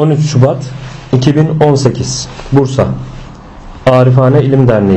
13 Şubat 2018 Bursa Arifane İlim Derneği.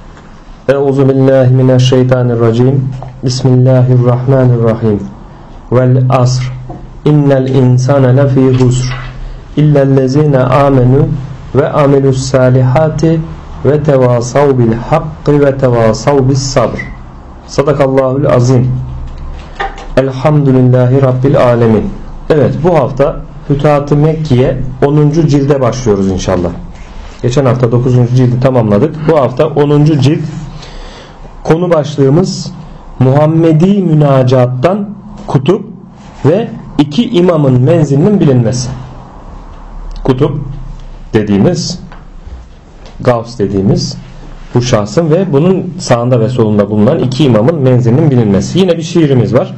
Euzubillahimineşşeytanirracim. Bismillahirrahmanirrahim. Vel asr. İnnel insane lefî husr. İllellezîne âmenû ve amilus salihati ve tevasav bil hakkı ve tevasav bis sabr. Sadakallahul azim. Elhamdülillahi Rabbil alemin. Evet, bu hafta Fütuhat-ı Mekki'ye 10. cilde başlıyoruz inşallah. Geçen hafta 9. cildi tamamladık. Bu hafta 10. cilt. Konu başlığımız Muhammedi münacattan kutup ve iki imamın menzilinin bilinmesi. Kutup dediğimiz, Gavs dediğimiz bu şahsın ve bunun sağında ve solunda bulunan iki imamın menzilinin bilinmesi. Yine bir şiirimiz var.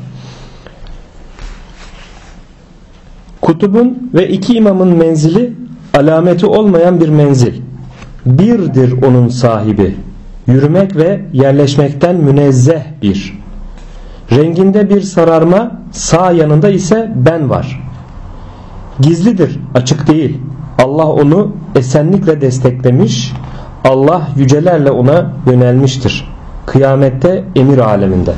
Kutubun ve iki imamın menzili alameti olmayan bir menzil. Birdir onun sahibi. Yürümek ve yerleşmekten münezzeh bir. Renginde bir sararma, sağ yanında ise ben var. Gizlidir, açık değil. Allah onu esenlikle desteklemiş. Allah yücelerle ona yönelmiştir. Kıyamette emir aleminde.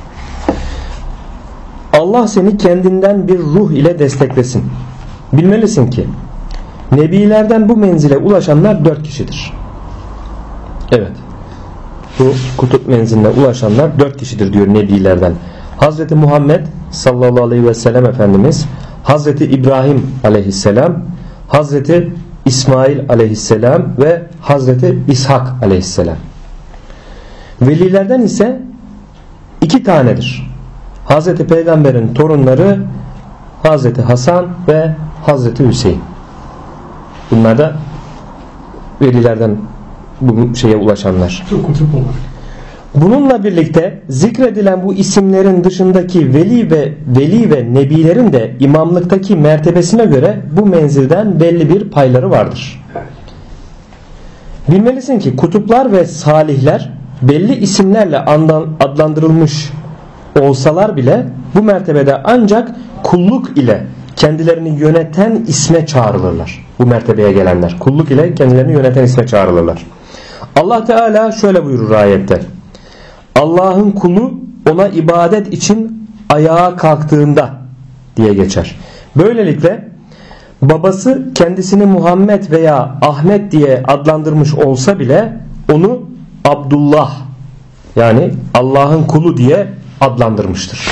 Allah seni kendinden bir ruh ile desteklesin. Bilmelisin ki Nebilerden bu menzile ulaşanlar 4 kişidir. Evet. Bu kutup menziline ulaşanlar 4 kişidir diyor Nebilerden. Hazreti Muhammed sallallahu aleyhi ve sellem Efendimiz, Hazreti İbrahim aleyhisselam, Hazreti İsmail aleyhisselam ve Hazreti İshak aleyhisselam. Velilerden ise 2 tanedir. Hazreti Peygamber'in torunları Hazreti Hasan ve Hazreti Hüseyin. Bunlar da velilerden bu şeye ulaşanlar. Bununla birlikte zikredilen bu isimlerin dışındaki veli ve nebilerin de imamlıktaki mertebesine göre bu menzilden belli bir payları vardır. Bilmelisin ki kutuplar ve salihler belli isimlerle adlandırılmış olsalar bile bu mertebede ancak kulluk ile kendilerini yöneten isme çağrılırlar. Bu mertebeye gelenler kulluk ile kendilerini yöneten isme çağrılırlar. Allah Teala şöyle buyurur ayette: Allah'ın kulu ona ibadet için ayağa kalktığında diye geçer. Böylelikle babası kendisini Muhammed veya Ahmet diye adlandırmış olsa bile onu Abdullah, yani Allah'ın kulu diye adlandırmıştır.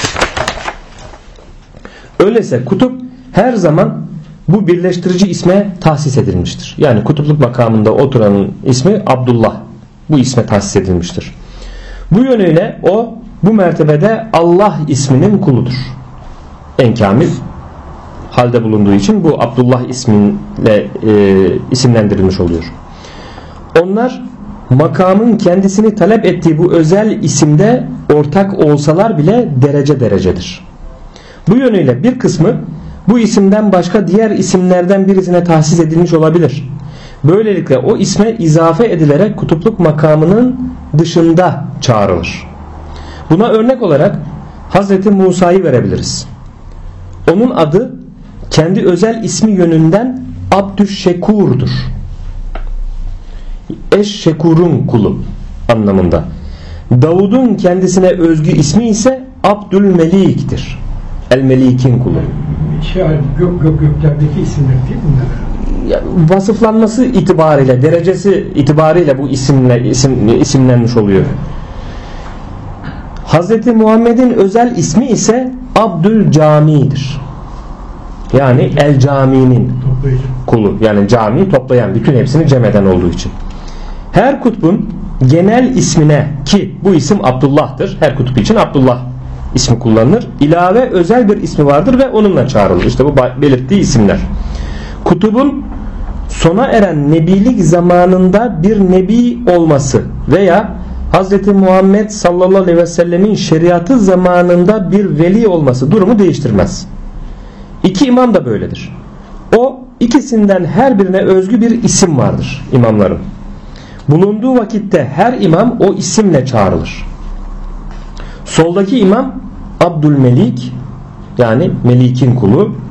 Öyleyse kutup her zaman bu birleştirici isme tahsis edilmiştir. Yani kutupluk makamında oturanın ismi Abdullah. Bu isme tahsis edilmiştir. Bu yönüyle o bu mertebede Allah isminin kuludur. En kamil halde bulunduğu için bu Abdullah ismiyle isimlendirilmiş oluyor. Onlar makamın kendisini talep ettiği bu özel isimde ortak olsalar bile derece derecedir. Bu yönüyle bir kısmı bu isimden başka diğer isimlerden birisine tahsis edilmiş olabilir. Böylelikle o isme izafe edilerek kutupluk makamının dışında çağrılır. Buna örnek olarak Hazreti Musa'yı verebiliriz. Onun adı kendi özel ismi yönünden Abdüşşekur'dur. Eşşekur'un kulu anlamında. Davud'un kendisine özgü ismi ise Abdülmelik'tir. El-Melik'in kulu. Göklerdeki isimler değil mi bunlar? Vasıflanması itibariyle, derecesi itibariyle bu isimlenmiş oluyor. Hazreti Muhammed'in özel ismi ise Abdülcami'dir. Yani El Cami'nin kulu. Yani camiyi toplayan, bütün hepsini cem eden olduğu için. Her kutbun genel ismine, ki bu isim Abdullah'tır. Her kutup için Abdullah ismi kullanılır. İlave özel bir ismi vardır ve onunla çağrılır. İşte bu belirttiği isimler. Kutubun sona eren nebilik zamanında bir nebi olması veya Hz. Muhammed sallallahu aleyhi ve sellemin şeriatı zamanında bir veli olması durumu değiştirmez. İki imam da böyledir. O ikisinden her birine özgü bir isim vardır imamların. Bulunduğu vakitte her imam o isimle çağrılır. Soldaki imam Abdülmelik, yani Melik'in kulu.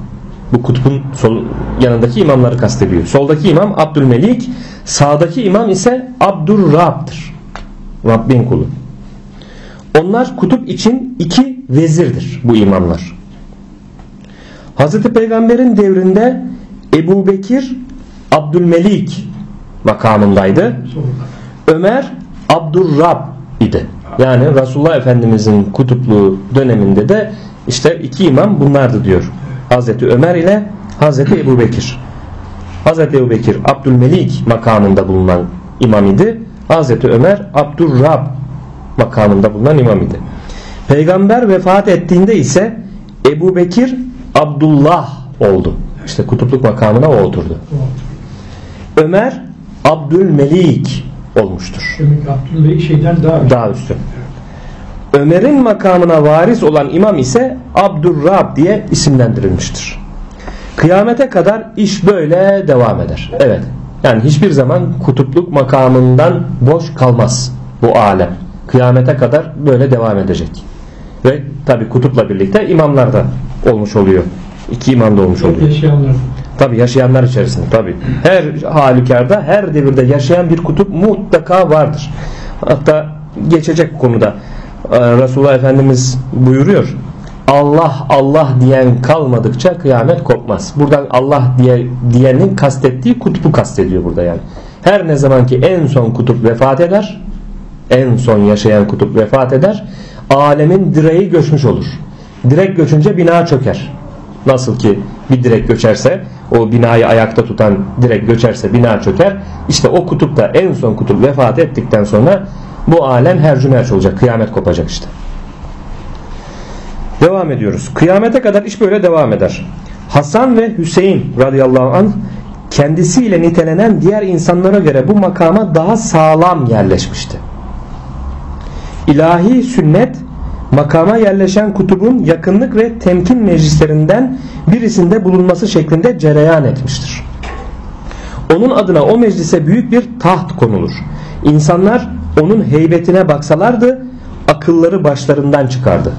Bu kutbun yanındaki imamları kastediyor. Soldaki imam Abdülmelik, sağdaki imam ise Abdurrab'dır. Rabbin kulu. Onlar kutup için 2 vezirdir bu imamlar. Hazreti Peygamber'in devrinde Ebu Bekir Abdülmelik makamındaydı. Ömer Abdurrab idi. Yani Resulullah Efendimizin kutupluğu döneminde de işte 2 imam bunlardı diyor. Hazreti Ömer ile Hazreti Ebu Bekir. Hazreti Ebu Bekir Abdülmelik makamında bulunan imam idi. Hazreti Ömer Abdurrab makamında bulunan imam idi. Peygamber vefat ettiğinde ise Ebu Bekir Abdullah oldu. İşte kutupluk makamına o oturdu. Ömer Abdülmelik olmuştur. Demek ki Abdülmelik şeyden daha üstün. Ömer'in makamına varis olan imam ise Abdurrab diye isimlendirilmiştir. Kıyamete kadar iş böyle devam eder. Evet. Yani hiçbir zaman kutupluk makamından boş kalmaz bu alem. Kıyamete kadar böyle devam edecek. Ve tabi kutupla birlikte imamlar da olmuş oluyor. 2 imam da olmuş oluyor. Yaşayanlar. Tabi yaşayanlar içerisinde tabi. Her halükarda her devirde yaşayan bir kutup mutlaka vardır. Hatta geçecek konuda Resulullah Efendimiz buyuruyor. Allah Allah diyen kalmadıkça kıyamet kopmaz. Buradan Allah diyenin kastettiği kutubu kastediyor burada yani. Her ne zaman ki en son kutup vefat eder, en son yaşayan kutup vefat eder, alemin direği göçmüş olur. Direk göçünce bina çöker. Nasıl ki bir direk göçerse, o binayı ayakta tutan direk göçerse bina çöker. İşte o kutup da en son kutup vefat ettikten sonra bu alem hercümerç olacak. Kıyamet kopacak işte. Devam ediyoruz. Kıyamete kadar iş böyle devam eder. Hasan ve Hüseyin radıyallahu anh kendisiyle nitelenen diğer insanlara göre bu makama daha sağlam yerleşmişti. İlahi sünnet makama yerleşen kutubun yakınlık ve temkin meclislerinden birisinde bulunması şeklinde cereyan etmiştir. Onun adına o meclise büyük bir taht konulur. İnsanlar onun heybetine baksalardı akılları başlarından çıkardı.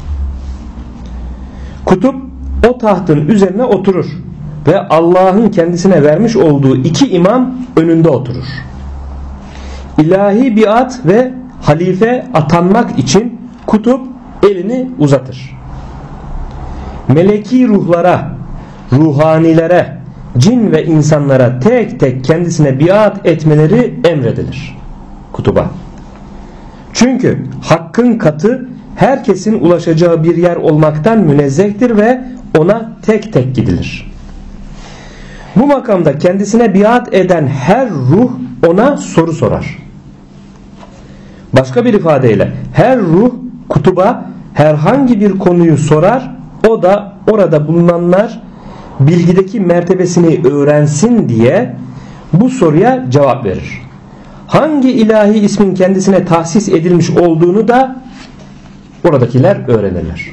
Kutup o tahtın üzerine oturur ve Allah'ın kendisine vermiş olduğu 2 imam önünde oturur. İlahi biat ve halife atanmak için kutup elini uzatır. Meleki ruhlara, ruhanilere, cin ve insanlara tek tek kendisine biat etmeleri emredilir kutuba. Çünkü hakkın katı herkesin ulaşacağı bir yer olmaktan münezzehtir ve ona tek tek gidilir. Bu makamda kendisine biat eden her ruh ona soru sorar. Başka bir ifadeyle her ruh kutuba herhangi bir konuyu sorar, o da orada bulunanlar bilgideki mertebesini öğrensin diye bu soruya cevap verir. Hangi ilahi ismin kendisine tahsis edilmiş olduğunu da oradakiler öğrenirler.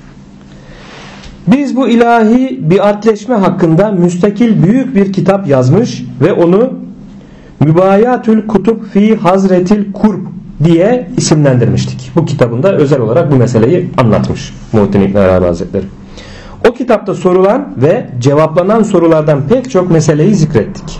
Biz bu ilahi biatleşme hakkında müstakil büyük bir kitap yazmış ve onu Mübayatül Kutup fi Hazretil Kurb diye isimlendirmiştik. Bu kitabında özel olarak bu meseleyi anlatmış Muhittin İbn Arabi Hazretleri. O kitapta sorulan ve cevaplanan sorulardan pek çok meseleyi zikrettik.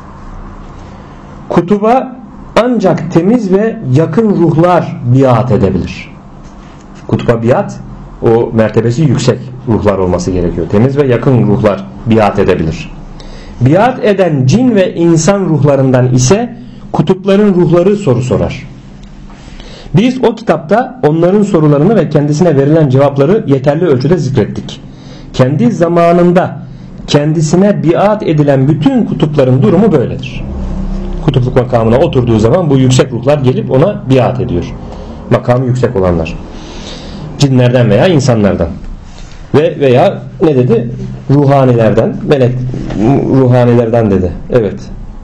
Kutuba ancak temiz ve yakın ruhlar biat edebilir. Kutuba biat, o mertebesi yüksek ruhlar olması gerekiyor. Temiz ve yakın ruhlar biat edebilir. Biat eden cin ve insan ruhlarından ise kutupların ruhları soru sorar. Biz o kitapta onların sorularını ve kendisine verilen cevapları yeterli ölçüde zikrettik. Kendi zamanında kendisine biat edilen bütün kutupların durumu böyledir. Kutupluk makamına oturduğu zaman bu yüksek ruhlar gelip ona biat ediyor. Makamı yüksek olanlar. Cinlerden veya insanlardan. Veya ne dedi? Ruhanilerden, melek ruhanilerden dedi. Evet.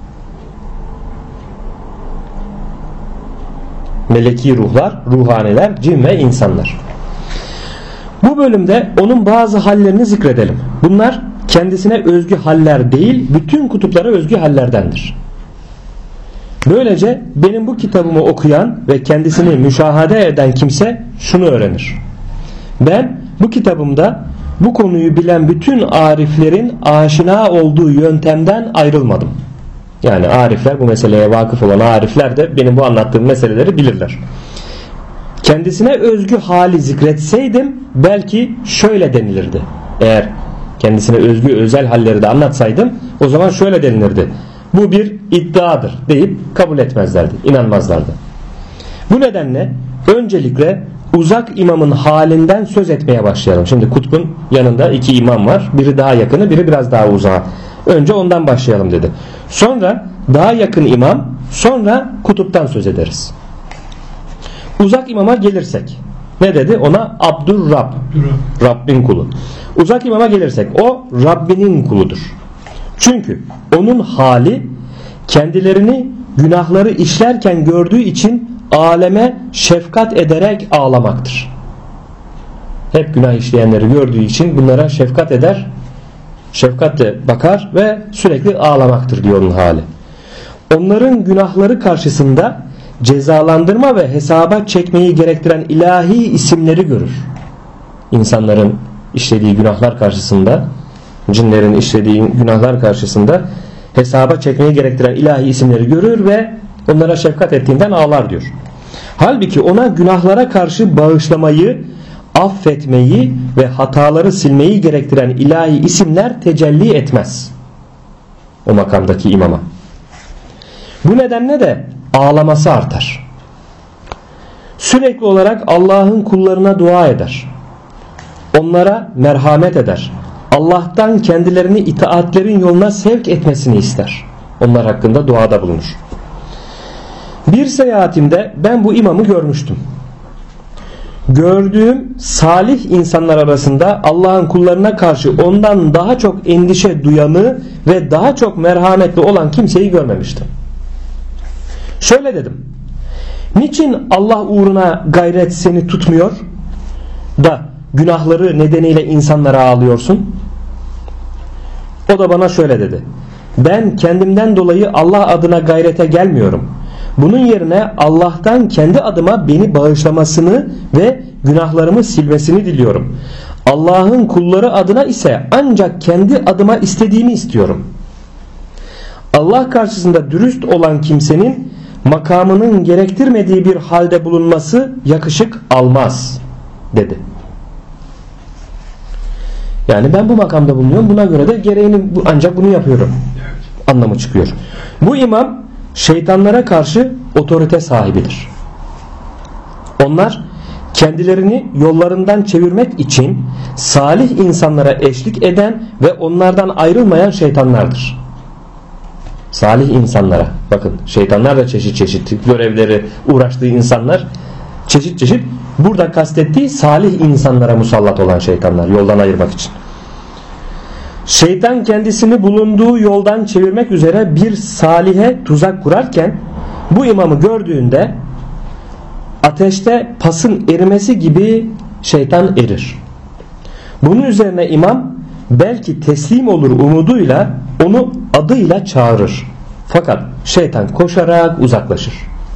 Meleki ruhlar, ruhaniler, cin ve insanlar. Bu bölümde onun bazı hallerini zikredelim. Bunlar kendisine özgü haller değil, bütün kutuplara özgü hallerdendir. Böylece benim bu kitabımı okuyan ve kendisini müşahede eden kimse şunu öğrenir. Ben bu kitabımda bu konuyu bilen bütün ariflerin aşina olduğu yöntemden ayrılmadım. Yani arifler, bu meseleye vakıf olan arifler de benim bu anlattığım meseleleri bilirler. Kendisine özgü hali zikretseydim belki şöyle denilirdi. Eğer kendisine özgü özel halleri de anlatsaydım o zaman şöyle denilirdi: bu bir iddiadır deyip kabul etmezlerdi, inanmazlardı. Bu nedenle öncelikle uzak imamın halinden söz etmeye başlayalım. Şimdi kutbun yanında iki imam var. Biri daha yakını, biri biraz daha uzağı. Önce ondan başlayalım dedi. Sonra daha yakın imam, sonra kutuptan söz ederiz. Uzak imama gelirsek ne dedi? Ona Abdurrab, Rabbin kulu. Uzak imama gelirsek o Rabbinin kuludur. Çünkü onun hali kendilerini günahları işlerken gördüğü için aleme şefkat ederek ağlamaktır. Hep günah işleyenleri gördüğü için bunlara şefkat eder, şefkatle bakar ve sürekli ağlamaktır diyor onun hali. Onların günahları karşısında cezalandırma ve hesaba çekmeyi gerektiren ilahi isimleri görür. İnsanların işlediği günahlar karşısında, cinlerin işlediği günahlar karşısında hesaba çekmeyi gerektiren ilahi isimleri görür ve onlara şefkat ettiğinden ağlar diyor. Halbuki ona günahlara karşı bağışlamayı, affetmeyi ve hataları silmeyi gerektiren ilahi isimler tecelli etmez o makamdaki imama. Bu nedenle de ağlaması artar. Sürekli olarak Allah'ın kullarına dua eder. Onlara merhamet eder. Allah'tan kendilerini itaatlerin yoluna sevk etmesini ister. Onlar hakkında duada bulunur. Bir seyahatimde ben bu imamı görmüştüm. Gördüğüm salih insanlar arasında Allah'ın kullarına karşı ondan daha çok endişe duyanı ve daha çok merhametli olan kimseyi görmemiştim. Şöyle dedim: niçin Allah uğruna gayret seni tutmuyor da günahları nedeniyle insanlara ağlıyorsun? O da bana şöyle dedi: ben kendimden dolayı Allah adına gayrete gelmiyorum. Bunun yerine Allah'tan kendi adıma beni bağışlamasını ve günahlarımı silmesini diliyorum. Allah'ın kulları adına ise ancak kendi adıma istediğimi istiyorum. Allah karşısında dürüst olan kimsenin makamının gerektirmediği bir halde bulunması yakışık almaz dedi. Yani ben bu makamda bulunuyorum, buna göre de gereğini ancak bunu yapıyorum anlamı çıkıyor. Bu imam şeytanlara karşı otorite sahibidir. Onlar kendilerini yollarından çevirmek için salih insanlara eşlik eden ve onlardan ayrılmayan şeytanlardır. Salih insanlara, bakın şeytanlar da çeşit çeşit görevleri uğraştığı insanlar çeşit çeşit, burada kastettiği salih insanlara musallat olan şeytanlar, yoldan ayırmak için. Şeytan kendisini bulunduğu yoldan çevirmek üzere bir salihe tuzak kurarken bu imamı gördüğünde ateşte pasın erimesi gibi şeytan erir. Bunun üzerine imam belki teslim olur umuduyla onu adıyla çağırır. Fakat şeytan koşarak uzaklaşır.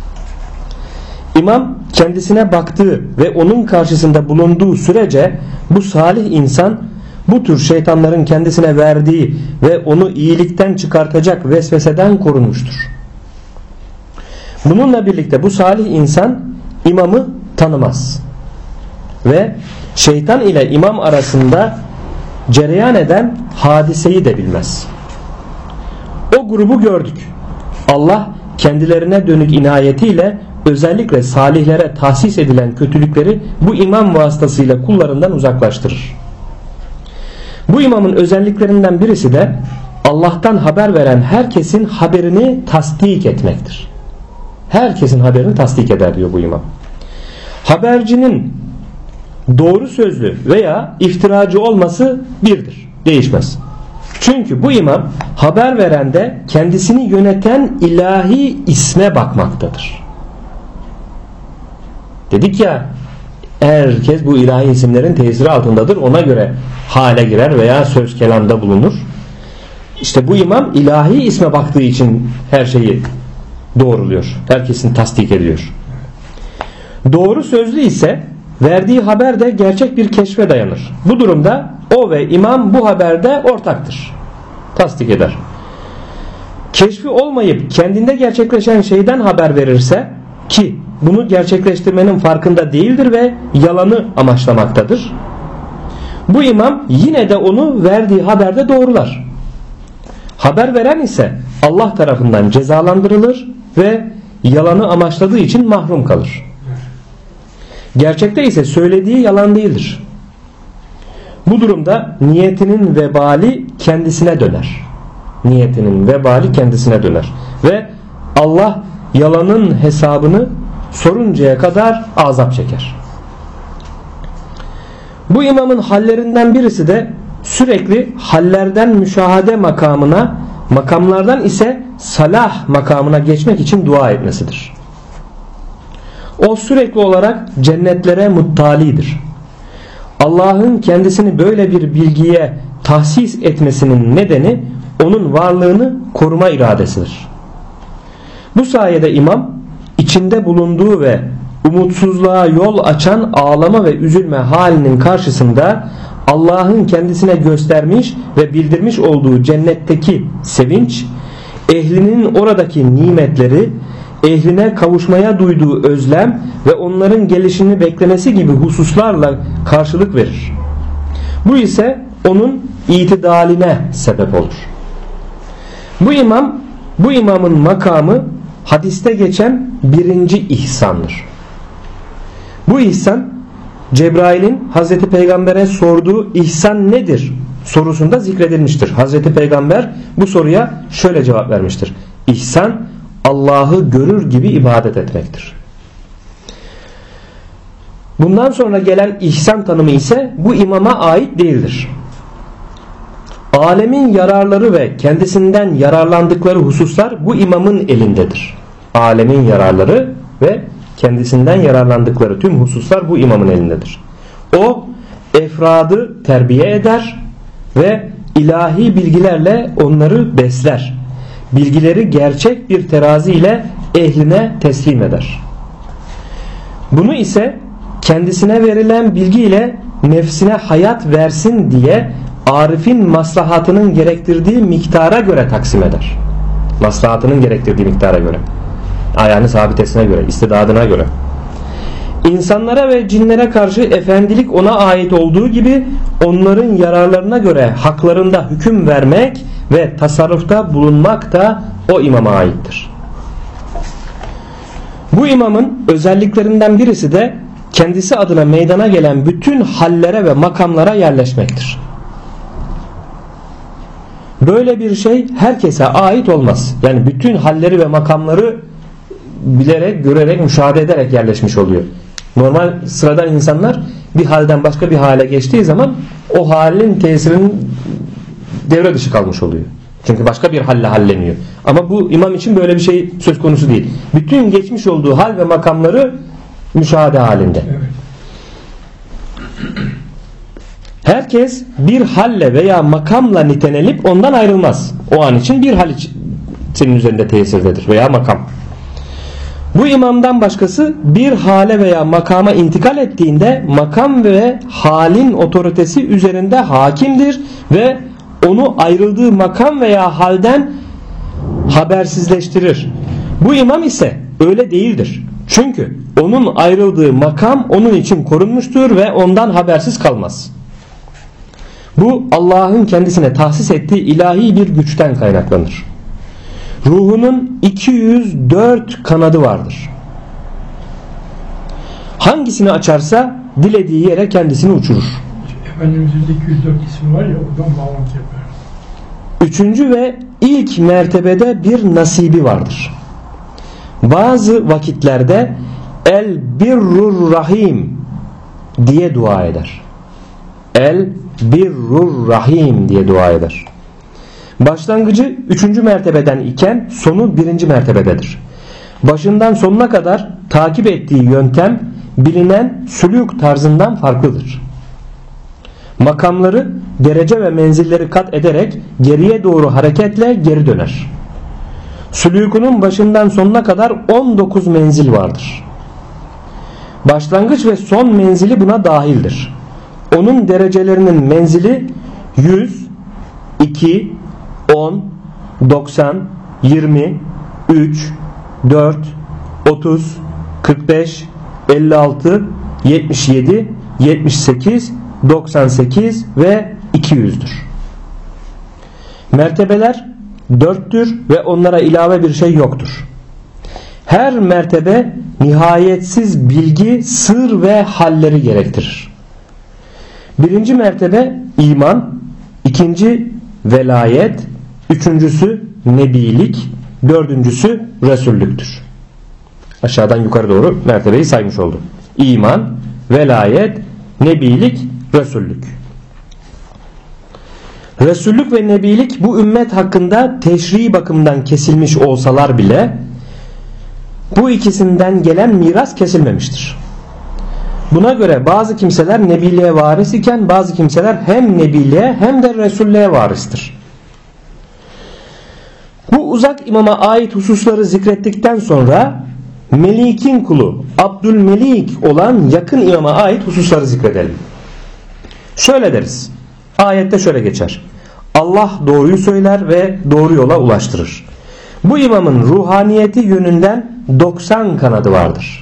İmam kendisine baktığı ve onun karşısında bulunduğu sürece bu salih insan bu tür şeytanların kendisine verdiği ve onu iyilikten çıkartacak vesveseden korunmuştur. Bununla birlikte bu salih insan imamı tanımaz ve şeytan ile imam arasında cereyan eden hadiseyi de bilmez. O grubu gördük. Allah kendilerine dönük inayetiyle özellikle salihlere tahsis edilen kötülükleri bu imam vasıtasıyla kullarından uzaklaştırır. Bu imamın özelliklerinden birisi de Allah'tan haber veren herkesin haberini tasdik etmektir. Herkesin haberini tasdik eder diyor bu imam. Habercinin doğru sözlü veya iftiracı olması birdir, değişmez. Çünkü bu imam haber verende kendisini yöneten ilahi isme bakmaktadır. Dedik ya, herkes bu ilahi isimlerin tesiri altındadır. Ona göre hale girer veya söz kelamda bulunur. İşte bu imam ilahi isme baktığı için her şeyi doğruluyor. Herkesin tasdik ediyor. Doğru sözlü ise verdiği haber de gerçek bir keşfe dayanır. Bu durumda o ve imam bu haberde ortaktır. Tasdik eder. Keşfi olmayıp kendinde gerçekleşen şeyden haber verirse ki bunu gerçekleştirmenin farkında değildir ve yalanı amaçlamaktadır, bu imam yine de onu verdiği haberde doğrular. Haber veren ise Allah tarafından cezalandırılır ve yalanı amaçladığı için mahrum kalır. Gerçekte ise söylediği yalan değildir. Bu durumda niyetinin vebali kendisine döner. Niyetinin vebali kendisine döner. Ve Allah yalanın hesabını soruncaya kadar azap çeker. Bu imamın hallerinden birisi de sürekli hallerden müşahede makamına, makamlardan ise salah makamına geçmek için dua etmesidir. O sürekli olarak cennetlere muttalidir. Allah'ın kendisini böyle bir bilgiye tahsis etmesinin nedeni onun varlığını koruma iradesidir. Bu sayede imam içinde bulunduğu ve umutsuzluğa yol açan ağlama ve üzülme halinin karşısında Allah'ın kendisine göstermiş ve bildirmiş olduğu cennetteki sevinç, ehlinin oradaki nimetleri, ehline kavuşmaya duyduğu özlem ve onların gelişini beklemesi gibi hususlarla karşılık verir. Bu ise onun itidaline sebep olur. Bu imamın makamı hadiste geçen birinci ihsandır. Bu ihsan Cebrail'in Hazreti Peygamber'e sorduğu ihsan nedir sorusunda zikredilmiştir. Hazreti Peygamber bu soruya şöyle cevap vermiştir: İhsan Allah'ı görür gibi ibadet etmektir. Bundan sonra gelen ihsan tanımı ise bu imama ait değildir. Alemin yararları ve kendisinden yararlandıkları hususlar bu imamın elindedir. Alemin yararları ve kendisinden yararlandıkları tüm hususlar bu imamın elindedir. O efradı terbiye eder ve ilahi bilgilerle onları besler. Bilgileri gerçek bir terazi ile ehline teslim eder. Bunu ise kendisine verilen bilgi ile nefsine hayat versin diye arifin maslahatının gerektirdiği miktara göre taksim eder. Maslahatının gerektirdiği miktara göre, ayağını sabitesine göre, istidadına göre. İnsanlara ve cinlere karşı efendilik ona ait olduğu gibi onların yararlarına göre haklarında hüküm vermek ve tasarrufta bulunmak da o imama aittir. Bu imamın özelliklerinden birisi de kendisi adına meydana gelen bütün hallere ve makamlara yerleşmektir. Böyle bir şey herkese ait olmaz. Yani bütün halleri ve makamları bilerek, görerek, müşahede ederek yerleşmiş oluyor. Normal sıradan insanlar bir halden başka bir hale geçtiği zaman o halin tesirinin devre dışı kalmış oluyor. Çünkü başka bir halle halleniyor. Ama bu imam için böyle bir şey söz konusu değil. Bütün geçmiş olduğu hal ve makamları müşahede halinde. Evet. Herkes bir halle veya makamla nitelenip ondan ayrılmaz. O an için bir hal senin üzerinde tesirdedir veya makam. Bu imamdan başkası bir hale veya makama intikal ettiğinde makam ve halin otoritesi üzerinde hakimdir ve onu ayrıldığı makam veya halden habersizleştirir. Bu imam ise öyle değildir. Çünkü onun ayrıldığı makam onun için korunmuştur ve ondan habersiz kalmaz. Bu Allah'ın kendisine tahsis ettiği ilahi bir güçten kaynaklanır. Ruhunun 204 kanadı vardır. Hangisini açarsa dilediği yere kendisini uçurur. Efendimizin 204 ismi var ya, oradan bağlantı yapar. Üçüncü ve ilk mertebede bir nasibi vardır. Bazı vakitlerde El Birrur Rahim diye dua eder. El Birrur Rahim diye dua eder. Başlangıcı 3. mertebeden iken sonu 1. mertebededir. Başından sonuna kadar takip ettiği yöntem bilinen sülûk tarzından farklıdır. Makamları, derece ve menzilleri kat ederek geriye doğru hareketle geri döner. Sülûkunun başından sonuna kadar 19 menzil vardır. Başlangıç ve son menzili buna dahildir. Onun derecelerinin menzili 100, 2, 10, 90, 20, 3, 4, 30, 45, 56, 77, 78, 98 ve 200'dür. Mertebeler 4'tür ve onlara ilave bir şey yoktur. Her mertebe nihayetsiz bilgi, sır ve halleri gerektirir. Birinci mertebe iman, ikinci velayet, üçüncüsü nebilik, dördüncüsü resullüktür. Aşağıdan yukarı doğru mertebeyi saymış oldu. İman, velayet, nebilik, resullük. Resullük ve nebilik bu ümmet hakkında teşrii bakımından kesilmiş olsalar bile bu ikisinden gelen miras kesilmemiştir. Buna göre bazı kimseler nebiliğe varis iken bazı kimseler hem nebiliğe hem de resullüğe varistir. Bu uzak imama ait hususları zikrettikten sonra Melik'in kulu Abdülmelik olan yakın imama ait hususları zikredelim. Şöyle deriz. Ayette şöyle geçer. Allah doğruyu söyler ve doğru yola ulaştırır. Bu imamın ruhaniyeti yönünden 90 kanadı vardır.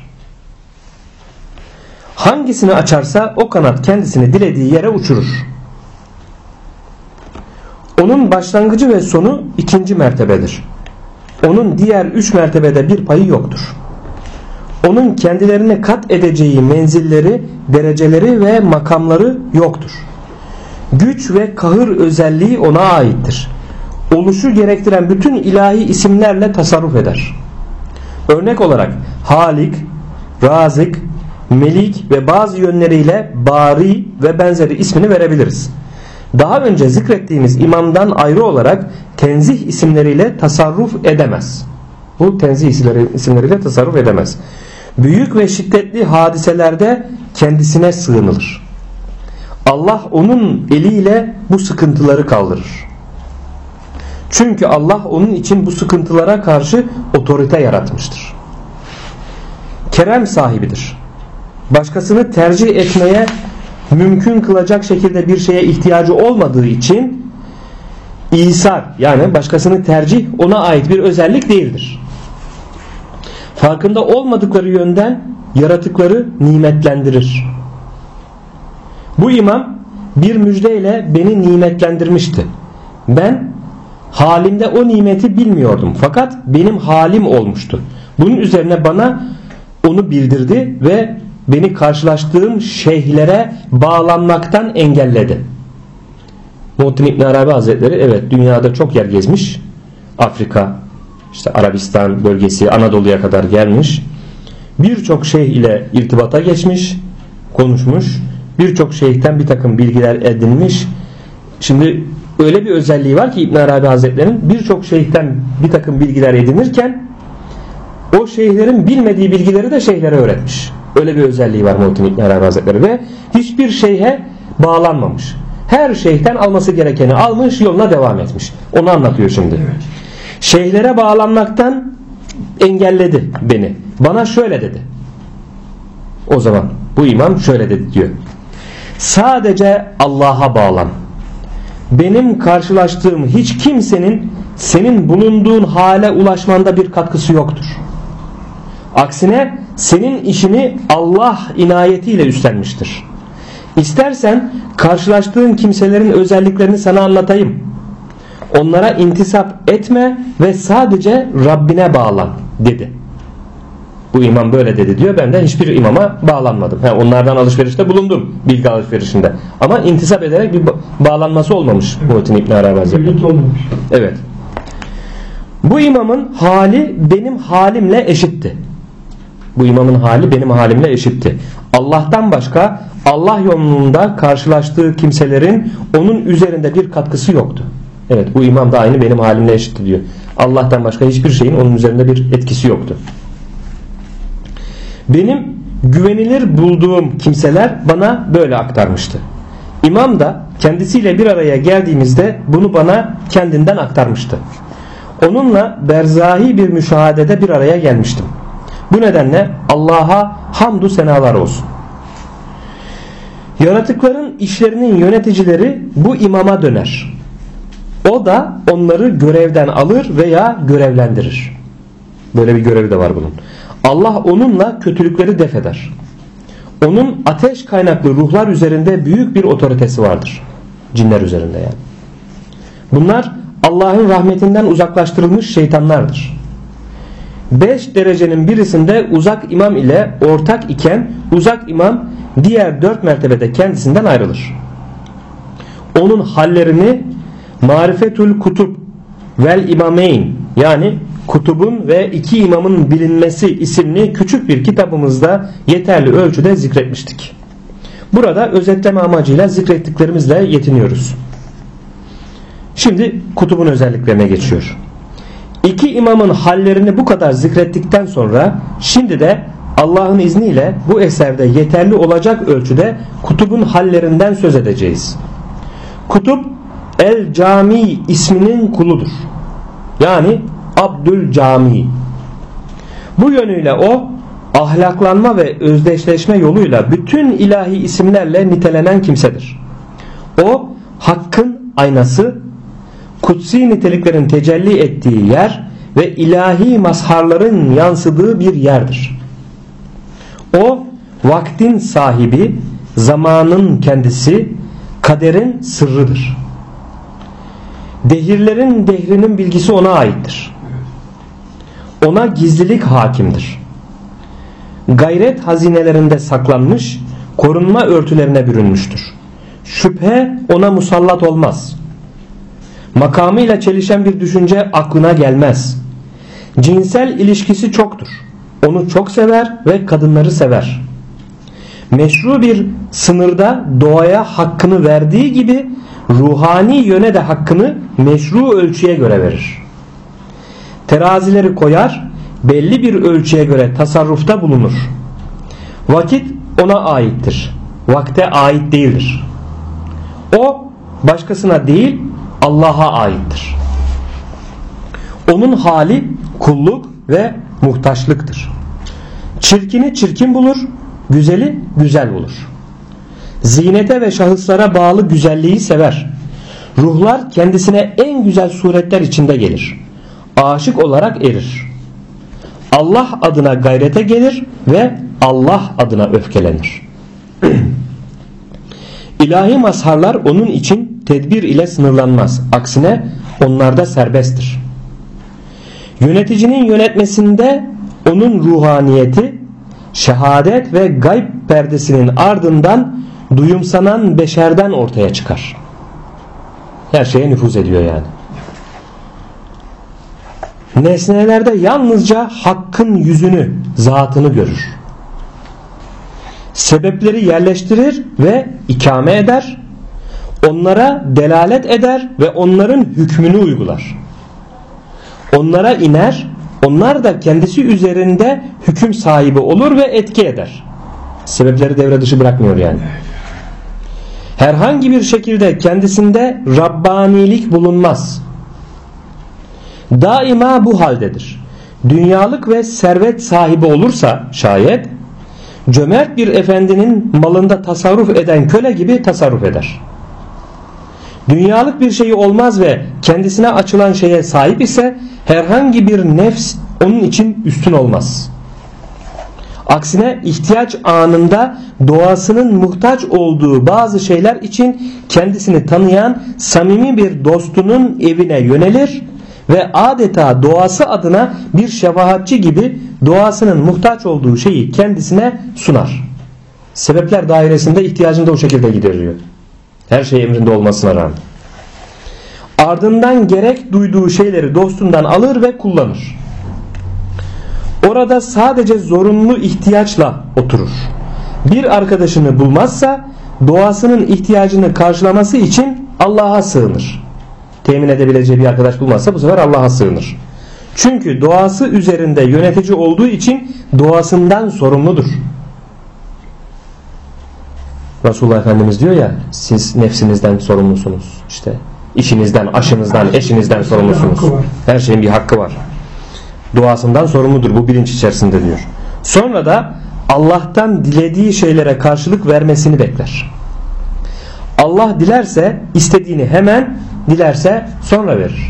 Hangisini açarsa o kanat kendisini dilediği yere uçurur. Onun başlangıcı ve sonu ikinci mertebedir. Onun diğer 3 mertebede bir payı yoktur. Onun kendilerine kat edeceği menzilleri, dereceleri ve makamları yoktur. Güç ve kahır özelliği ona aittir. Oluşu gerektiren bütün ilahi isimlerle tasarruf eder. Örnek olarak Halik, Razik, Melik ve bazı yönleriyle Bari ve benzeri ismini verebiliriz. Daha önce zikrettiğimiz imamdan ayrı olarak tenzih isimleriyle tasarruf edemez. Bu tenzih isimleriyle tasarruf edemez. Büyük ve şiddetli hadiselerde kendisine sığınılır. Allah onun eliyle bu sıkıntıları kaldırır. Çünkü Allah onun için bu sıkıntılara karşı otorite yaratmıştır. Kerem sahibidir. Başkasını tercih etmeye mümkün kılacak şekilde bir şeye ihtiyacı olmadığı için İsar, yani başkasını tercih ona ait bir özellik değildir. Farkında olmadıkları yönden yaratıkları nimetlendirir. Bu imam bir müjdeyle beni nimetlendirmişti. Ben halimde o nimeti bilmiyordum fakat benim halim olmuştu. Bunun üzerine bana onu bildirdi ve beni karşılaştığım şeyhlere bağlanmaktan engelledi. Muhittin İbn Arabi Hazretleri evet dünyada çok yer gezmiş. Afrika, işte Arabistan bölgesi, Anadolu'ya kadar gelmiş. Birçok şeyh ile irtibata geçmiş, konuşmuş. Birçok şeyhten bir takım bilgiler edinmiş. Şimdi öyle bir özelliği var ki İbn Arabi Hazretleri'nin birçok şeyhten bir takım bilgiler edinirken o şeyhlerin bilmediği bilgileri de şeyhlere öğretmiş. Öyle bir özelliği var Muhittin İbn Arabi Hazretleri ve hiçbir şeyhe bağlanmamış. Her şeyhten alması gerekeni almış, yoluna devam etmiş. Onu anlatıyor şimdi. Evet. Şeyhlere bağlanmaktan engelledi beni. Bana şöyle dedi. O zaman bu imam şöyle dedi diyor. Sadece Allah'a bağlan. Benim karşılaştığım hiç kimsenin senin bulunduğun hale ulaşmanda bir katkısı yoktur. Aksine senin işini Allah inayetiyle üstlenmiştir. İstersen karşılaştığın kimselerin özelliklerini sana anlatayım. Onlara intisap etme ve sadece Rabbine bağlan dedi. Bu imam böyle dedi diyor. Ben de hiçbir imama bağlanmadım. Onlardan alışverişte bulundum, bilgi alışverişinde. Ama intisap ederek bir bağlanması olmamış Muhittin İbn Arabi Hazretleri. Evet. Bu imamın hali benim halimle eşitti. Bu imamın hali benim halimle eşitti. Allah'tan başka Allah yolunda karşılaştığı kimselerin onun üzerinde bir katkısı yoktu. Evet, bu imam da aynı benim halimle eşitti diyor. Allah'tan başka hiçbir şeyin onun üzerinde bir etkisi yoktu. Benim güvenilir bulduğum kimseler bana böyle aktarmıştı. İmam da kendisiyle bir araya geldiğimizde bunu bana kendinden aktarmıştı. Onunla berzahi bir müşahadede bir araya gelmiştim. Bu nedenle Allah'a hamdü senalar olsun. Yaratıkların işlerinin yöneticileri bu imama döner. O da onları görevden alır veya görevlendirir. Böyle bir görevi de var bunun. Allah onunla kötülükleri def eder. Onun ateş kaynaklı ruhlar üzerinde büyük bir otoritesi vardır. Cinler üzerinde yani. Bunlar Allah'ın rahmetinden uzaklaştırılmış şeytanlardır. 5 derecenin birisinde uzak imam ile ortak iken uzak imam diğer 4 mertebede kendisinden ayrılır. Onun hallerini Marifetül Kutub vel İmameyn, yani kutubun ve iki imamın bilinmesi isimli küçük bir kitabımızda yeterli ölçüde zikretmiştik. Burada özetleme amacıyla zikrettiklerimizle yetiniyoruz. Şimdi kutubun özelliklerine geçiyor. İki imamın hallerini bu kadar zikrettikten sonra şimdi de Allah'ın izniyle bu eserde yeterli olacak ölçüde kutubun hallerinden söz edeceğiz. Kutub El Cami isminin kuludur. Yani Abdül Cami. Bu yönüyle o ahlaklanma ve özdeşleşme yoluyla bütün ilahi isimlerle nitelenen kimsedir. O hakkın aynası, kutsi niteliklerin tecelli ettiği yer ve ilahi mazharların yansıdığı bir yerdir. O vaktin sahibi, zamanın kendisi, kaderin sırrıdır. Dehirlerin dehrinin bilgisi ona aittir. Ona gizlilik hakimdir. Gayret hazinelerinde saklanmış, korunma örtülerine bürünmüştür. Şüphe ona musallat olmaz. Makamıyla çelişen bir düşünce aklına gelmez. Cinsel ilişkisi çoktur. Onu çok sever ve kadınları sever. Meşru bir sınırda doğaya hakkını verdiği gibi ruhani yöne de hakkını meşru ölçüye göre verir. Terazileri koyar, belli bir ölçüye göre tasarrufta bulunur. Vakit ona aittir. Vakte ait değildir. O başkasına değil, Allah'a aittir. Onun hali kulluk ve muhtaçlıktır. Çirkini çirkin bulur, güzeli güzel bulur. Ziynete ve şahıslara bağlı güzelliği sever. Ruhlar kendisine en güzel suretler içinde gelir. Aşık olarak erir. Allah adına gayrete gelir ve Allah adına öfkelenir. İlahi mazharlar onun için tedbir ile sınırlanmaz. Aksine onlarda serbesttir. Yöneticinin yönetmesinde onun ruhaniyeti, şehadet ve gayb perdesinin ardından duyumsanan beşerden ortaya çıkar. Her şeye nüfuz ediyor yani. Nesnelerde yalnızca hakkın yüzünü, zatını görür. Sebepleri yerleştirir ve ikame eder. Onlara delalet eder ve onların hükmünü uygular. Onlara iner, onlar da kendisi üzerinde hüküm sahibi olur ve etki eder. Sebepleri devre dışı bırakmıyor yani. Herhangi bir şekilde kendisinde Rabbanilik bulunmaz. Daima bu haldedir. Dünyalık ve servet sahibi olursa şayet, cömert bir efendinin malında tasarruf eden köle gibi tasarruf eder. Dünyalık bir şeyi olmaz ve kendisine açılan şeye sahip ise herhangi bir nefs onun için üstün olmaz. Aksine ihtiyaç anında doğasının muhtaç olduğu bazı şeyler için kendisini tanıyan samimi bir dostunun evine yönelir ve adeta doğası adına bir şefaatçi gibi doğasının muhtaç olduğu şeyi kendisine sunar. Sebepler dairesinde ihtiyacını da o şekilde gideriliyor. Her şey emrinde olmasına rağmen. Ardından gerek duyduğu şeyleri dostundan alır ve kullanır. Orada sadece zorunlu ihtiyaçla oturur. Bir arkadaşını bulmazsa doğasının ihtiyacını karşılaması için Allah'a sığınır. Temin edebileceği bir arkadaş bulmazsa bu sefer Allah'a sığınır. Çünkü doğası üzerinde yönetici olduğu için doğasından sorumludur. Resulullah Efendimiz diyor ya, siz nefsinizden sorumlusunuz. İşte işinizden, aşınızdan, eşinizden sorumlusunuz. Her şeyin bir hakkı var. Duasından sorumludur, bu bilinç içerisinde diyor. Sonra da Allah'tan dilediği şeylere karşılık vermesini bekler. Allah dilerse istediğini hemen, dilerse sonra verir.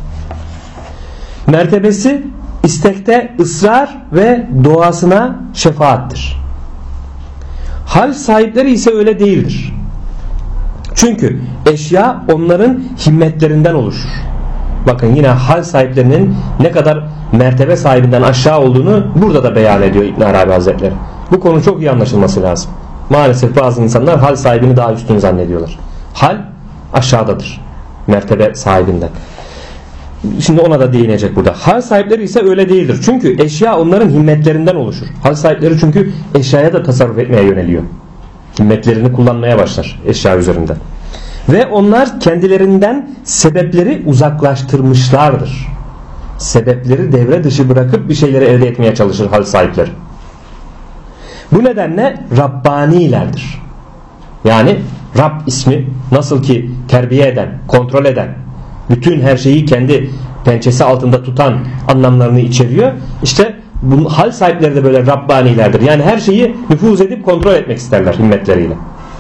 Mertebesi istekte ısrar ve duasına şefaattir. Hal sahipleri ise öyle değildir. Çünkü eşya onların himmetlerinden oluşur. Bakın yine hal sahiplerinin ne kadar mertebe sahibinden aşağı olduğunu burada da beyan ediyor İbn Arabi Hazretleri. Bu konu çok iyi anlaşılması lazım. Maalesef bazı insanlar hal sahibini daha üstün zannediyorlar. Hal aşağıdadır mertebe sahibinden. Şimdi ona da değinecek burada. Hal sahipleri ise öyle değildir. Çünkü eşya onların himmetlerinden oluşur. Hal sahipleri çünkü eşyaya da tasarruf etmeye yöneliyor. Himmetlerini kullanmaya başlar eşya üzerinde. Ve onlar kendilerinden sebepleri uzaklaştırmışlardır. Sebepleri devre dışı bırakıp bir şeyleri elde etmeye çalışır hal sahipleri. Bu nedenle Rabbanilerdir. Yani Rab ismi nasıl ki terbiye eden, kontrol eden, bütün her şeyi kendi pençesi altında tutan anlamlarını içeriyor. İşte bu hal sahipleri de böyle Rabbanilerdir. Yani her şeyi nüfuz edip kontrol etmek isterler himmetleriyle.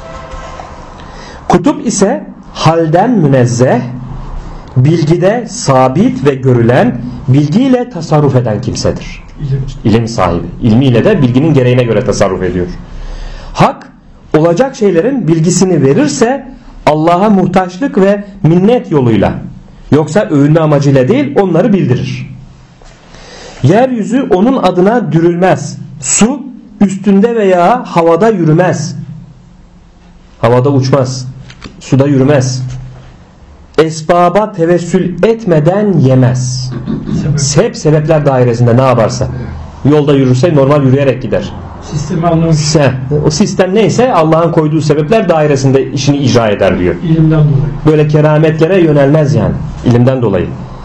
Kutup ise halden münezzeh, bilgide sabit ve görülen, bilgiyle tasarruf eden kimsedir. İlim sahibi. İlmiyle de bilginin gereğine göre tasarruf ediyor. Hak olacak şeylerin bilgisini verirse Allah'a muhtaçlık ve minnet yoluyla, yoksa övünme amacıyla değil, onları bildirir. Yeryüzü onun adına dürülmez. Su üstünde veya havada yürümez. Havada uçmaz. Suda yürümez. Esbaba tevessül etmeden yemez. Hep sebepler dairesinde ne yaparsa. Yolda yürürse normal yürüyerek gider. Sistemi anlamış. O sistem neyse Allah'ın koyduğu sebepler dairesinde işini icra eder diyor. İlimden dolayı. Böyle kerametlere yönelmez yani. İlimden dolayı.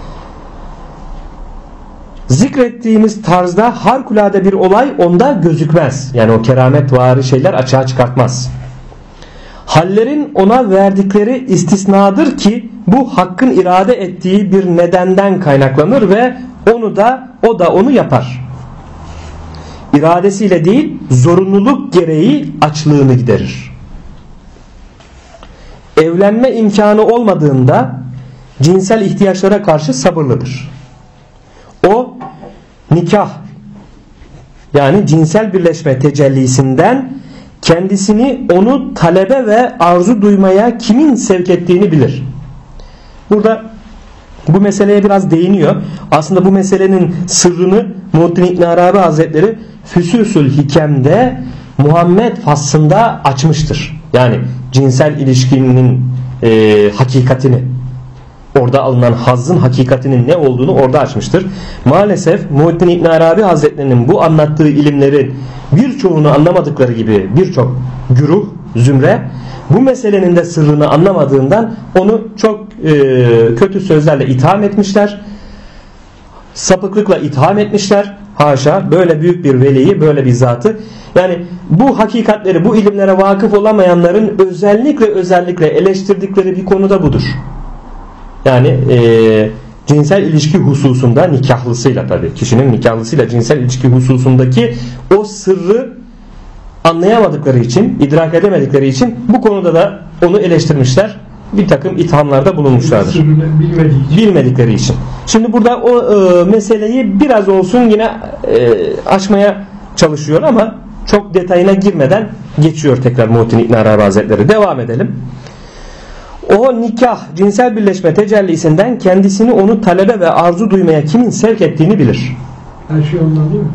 Zikrettiğimiz tarzda harikulade bir olay onda gözükmez. Yani o kerametvari şeyler açığa çıkartmaz. Hallerin ona verdikleri istisnadır ki bu hakkın irade ettiği bir nedenden kaynaklanır ve o da onu yapar. İradesiyle değil, zorunluluk gereği açlığını giderir. Evlenme imkanı olmadığında cinsel ihtiyaçlara karşı sabırlıdır. O nikah, yani cinsel birleşme tecellisinden kendisini onu talebe ve arzu duymaya kimin sevk ettiğini bilir. Burada bu meseleye biraz değiniyor. Aslında bu meselenin sırrını Muhittin İbn Arabi Hazretleri Füsusül Hikem'de Muhammed faslında açmıştır. Yani cinsel ilişkinin hakikatini, orada alınan hazzın hakikatinin ne olduğunu orada açmıştır. Maalesef Muhittin İbn Arabi Hazretlerinin bu anlattığı ilimlerin birçoğunu anlamadıkları gibi birçok güruh, zümre bu meselenin de sırrını anlamadığından onu çok kötü sözlerle itham etmişler. Sapıklıkla itham etmişler. Haşa, böyle büyük bir veliyi, böyle bir zatı. Yani bu hakikatleri, bu ilimlere vakıf olamayanların özellikle eleştirdikleri bir konu da budur. Yani cinsel ilişki hususunda, nikahlısıyla tabii, kişinin nikahlısıyla cinsel ilişki hususundaki o sırrı anlayamadıkları için, idrak edemedikleri için bu konuda da onu eleştirmişler. Bir takım ithamlarda bulunmuşlardır. Bilmedikleri için. Şimdi burada o meseleyi biraz olsun yine açmaya çalışıyor ama çok detayına girmeden geçiyor tekrar Muhittin İbn Arabi Hazretleri. Devam edelim. O nikah, cinsel birleşme tecellisinden kendisini onu talebe ve arzu duymaya kimin sevk ettiğini bilir. Her şey ondan değil mi?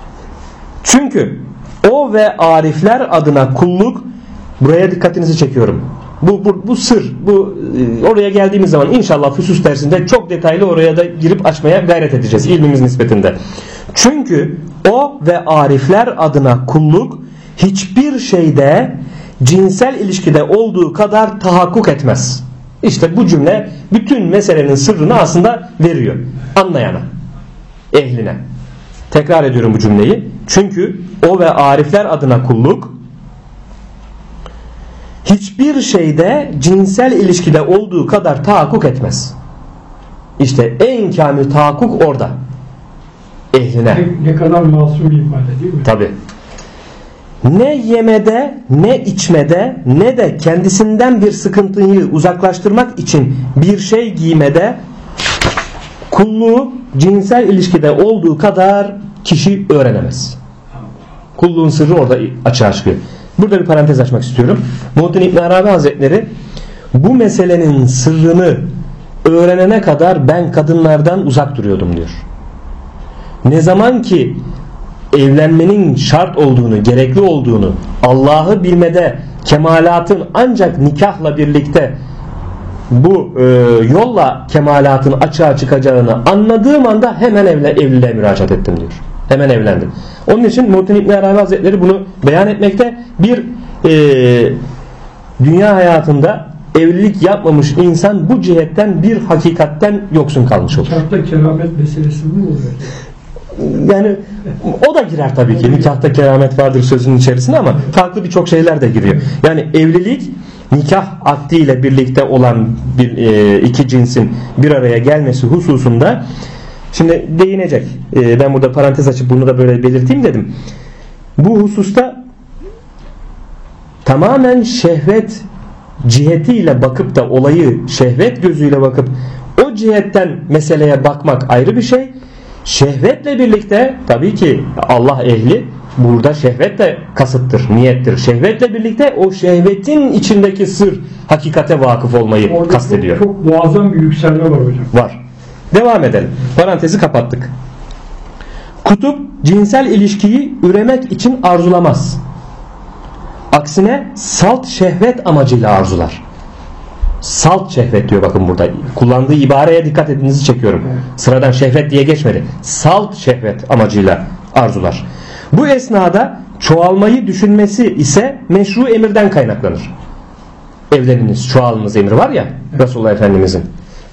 Çünkü o ve arifler adına kulluk, buraya dikkatinizi çekiyorum. Bu sır. Oraya geldiğimiz zaman inşallah Füsus dersinde çok detaylı oraya da girip açmaya gayret edeceğiz ilmimiz nispetinde. Çünkü o ve arifler adına kulluk hiçbir şeyde cinsel ilişkide olduğu kadar tahakkuk etmez. İşte bu cümle bütün meselenin sırrını aslında veriyor. Anlayana, ehline. Tekrar ediyorum bu cümleyi. Çünkü o ve arifler adına kulluk hiçbir şeyde cinsel ilişkide olduğu kadar tahakkuk etmez. İşte en kamil tahakkuk orada. Ehline. Ne kadar masum bir ifade değil mi? Tabi. ne yemede, ne içmede, ne de kendisinden bir sıkıntıyı uzaklaştırmak için bir şey giymede kulluğu cinsel ilişkide olduğu kadar kişi öğrenemez. Kulluğun sırrı orada açığa çıkıyor. Burada bir parantez açmak istiyorum. Muhittin İbn Arabi Hazretleri bu meselenin sırrını öğrenene kadar ben kadınlardan uzak duruyordum diyor. Ne zaman ki evlenmenin şart olduğunu, gerekli olduğunu, Allah'ı bilmede kemalatın ancak nikahla birlikte bu yolla kemalatın açığa çıkacağını anladığım anda hemen evliliğe müracaat ettim diyor. Hemen evlendim. Onun için Muhittin İbn Arabi Hazretleri bunu beyan etmekte. Bir dünya hayatında evlilik yapmamış insan bu cihetten bir hakikatten yoksun kalmış olur. Nikahta keramet meselesi bu oluyor. Yani o da girer tabii ki. Nikahta keramet vardır sözünün içerisinde ama farklı birçok şeyler de giriyor. Yani evlilik nikah akdiyle birlikte olan iki cinsin bir araya gelmesi hususunda şimdi değinecek. Ben burada parantez açıp bunu da böyle belirteyim dedim. Bu hususta tamamen şehvet cihetiyle bakıp da olayı şehvet gözüyle bakıp o cihetten meseleye bakmak ayrı bir şey. Şehvetle birlikte tabii ki Allah ehli burada şehvetle kasıttır, niyettir. Şehvetle birlikte o şehvetin içindeki sır hakikate vakıf olmayı orada kastediyor. Çok muazzam bir yükselme var hocam. Var. Devam edelim. Parantezi kapattık. Kutup cinsel ilişkiyi üremek için arzulamaz. Aksine salt şehvet amacıyla arzular. Salt şehvet diyor bakın burada. Kullandığı ibareye dikkat etmenizi çekiyorum. Sıradan şehvet diye geçmedi. Salt şehvet amacıyla arzular. Bu esnada çoğalmayı düşünmesi ise meşru emirden kaynaklanır. Evleniniz, çoğalınız emri var ya Resulullah Efendimizin.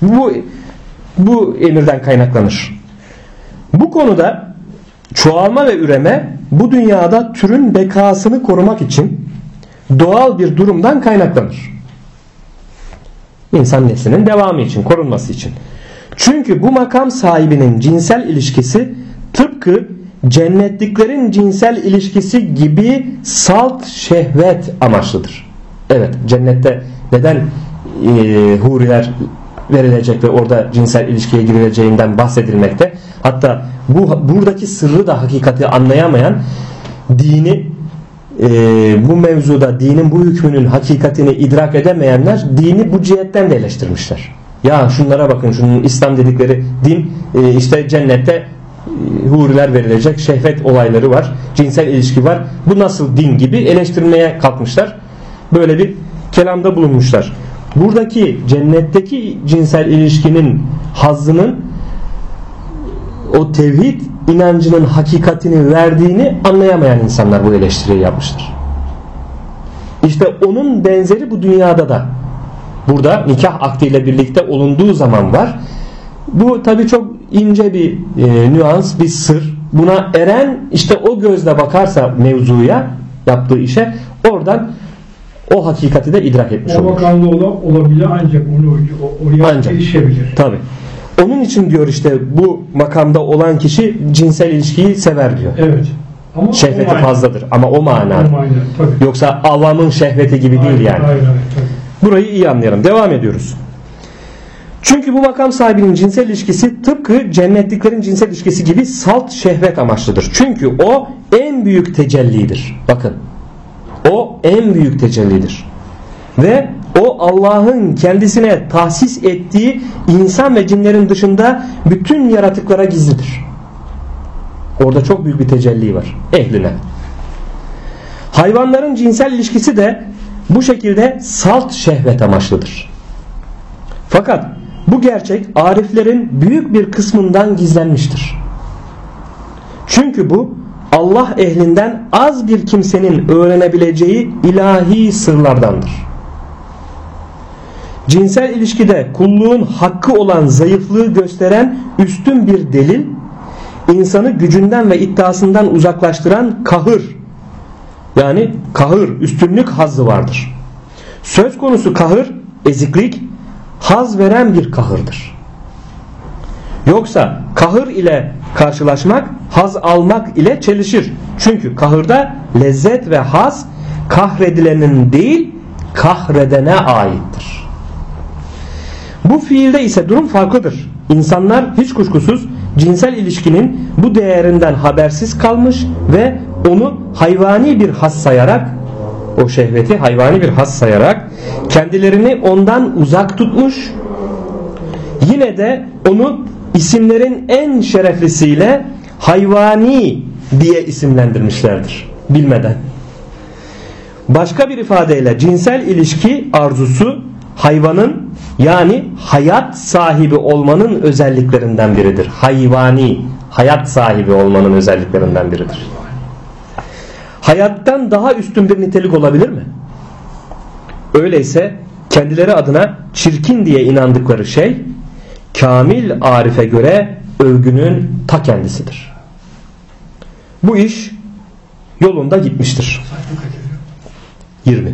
Bu emirden kaynaklanır. Bu konuda çoğalma ve üreme bu dünyada türün bekasını korumak için doğal bir durumdan kaynaklanır. İnsan neslinin devamı için, korunması için. Çünkü bu makam sahibinin cinsel ilişkisi tıpkı cennetliklerin cinsel ilişkisi gibi salt şehvet amaçlıdır. Evet, cennette neden huriler verilecek ve orada cinsel ilişkiye girileceğinden bahsedilmekte. Hatta buradaki sırrı da hakikati anlayamayan dini bu mevzuda dinin bu hükmünün hakikatini idrak edemeyenler dini bu cihetten de eleştirmişler. Ya şunlara bakın, şunun İslam dedikleri din işte cennette huriler verilecek, şehvet olayları var, cinsel ilişki var. Bu nasıl din gibi eleştirmeye kalkmışlar. Böyle bir kelamda bulunmuşlar. Buradaki cennetteki cinsel ilişkinin hazzının o tevhid inancının hakikatini verdiğini anlayamayan insanlar bu eleştiriyi yapmıştır. İşte onun benzeri bu dünyada da burada nikah akdiyle birlikte olunduğu zaman var. Bu tabii çok ince bir nüans, bir sır. Buna eren işte o gözle bakarsa mevzuya, yaptığı işe, oradan o hakikati de idrak etmiş olur. O makamda olabilir ancak onu oraya erişebilir. Tabii. Onun için diyor işte bu makamda olan kişi cinsel ilişkiyi sever diyor. Evet. Ama şehveti fazladır ama o manada. Yoksa avamın şehveti gibi değil yani. Aynen, burayı iyi anlayalım. Devam ediyoruz. Çünkü bu makam sahibinin cinsel ilişkisi tıpkı cennetliklerin cinsel ilişkisi gibi salt şehvet amaçlıdır. Çünkü o en büyük tecellidir. Bakın. O en büyük tecellidir. Ve o Allah'ın kendisine tahsis ettiği insan ve cinlerin dışında bütün yaratıklara gizlidir. Orada çok büyük bir tecelli var. Ehline. Hayvanların cinsel ilişkisi de bu şekilde salt şehvet amaçlıdır. Fakat bu gerçek ariflerin büyük bir kısmından gizlenmiştir. Çünkü bu Allah ehlinden az bir kimsenin öğrenebileceği ilahi sırlardandır. Cinsel ilişkide kulluğun hakkı olan zayıflığı gösteren üstün bir delil, insanı gücünden ve iddiasından uzaklaştıran kahır, yani kahır, üstünlük hazzı vardır. Söz konusu kahır, eziklik, haz veren bir kahırdır. Yoksa kahır ile karşılaşmak, haz almak ile çelişir. Çünkü kahırda lezzet ve haz kahredilenin değil, kahredene aittir. Bu fiilde ise durum farklıdır. İnsanlar hiç kuşkusuz cinsel ilişkinin bu değerinden habersiz kalmış ve onu hayvani bir has sayarak, o şehveti hayvani bir has sayarak kendilerini ondan uzak tutmuş, yine de onu isimlerin en şereflisiyle hayvani diye isimlendirmişlerdir bilmeden. Başka bir ifadeyle cinsel ilişki arzusu hayvanın, yani hayat sahibi olmanın özelliklerinden biridir. Hayvani, hayat sahibi olmanın özelliklerinden biridir. Hayattan daha üstün bir nitelik olabilir mi? Öyleyse kendileri adına çirkin diye inandıkları şey, kamil arife göre övgünün ta kendisidir. Bu iş yolunda gitmiştir. 20.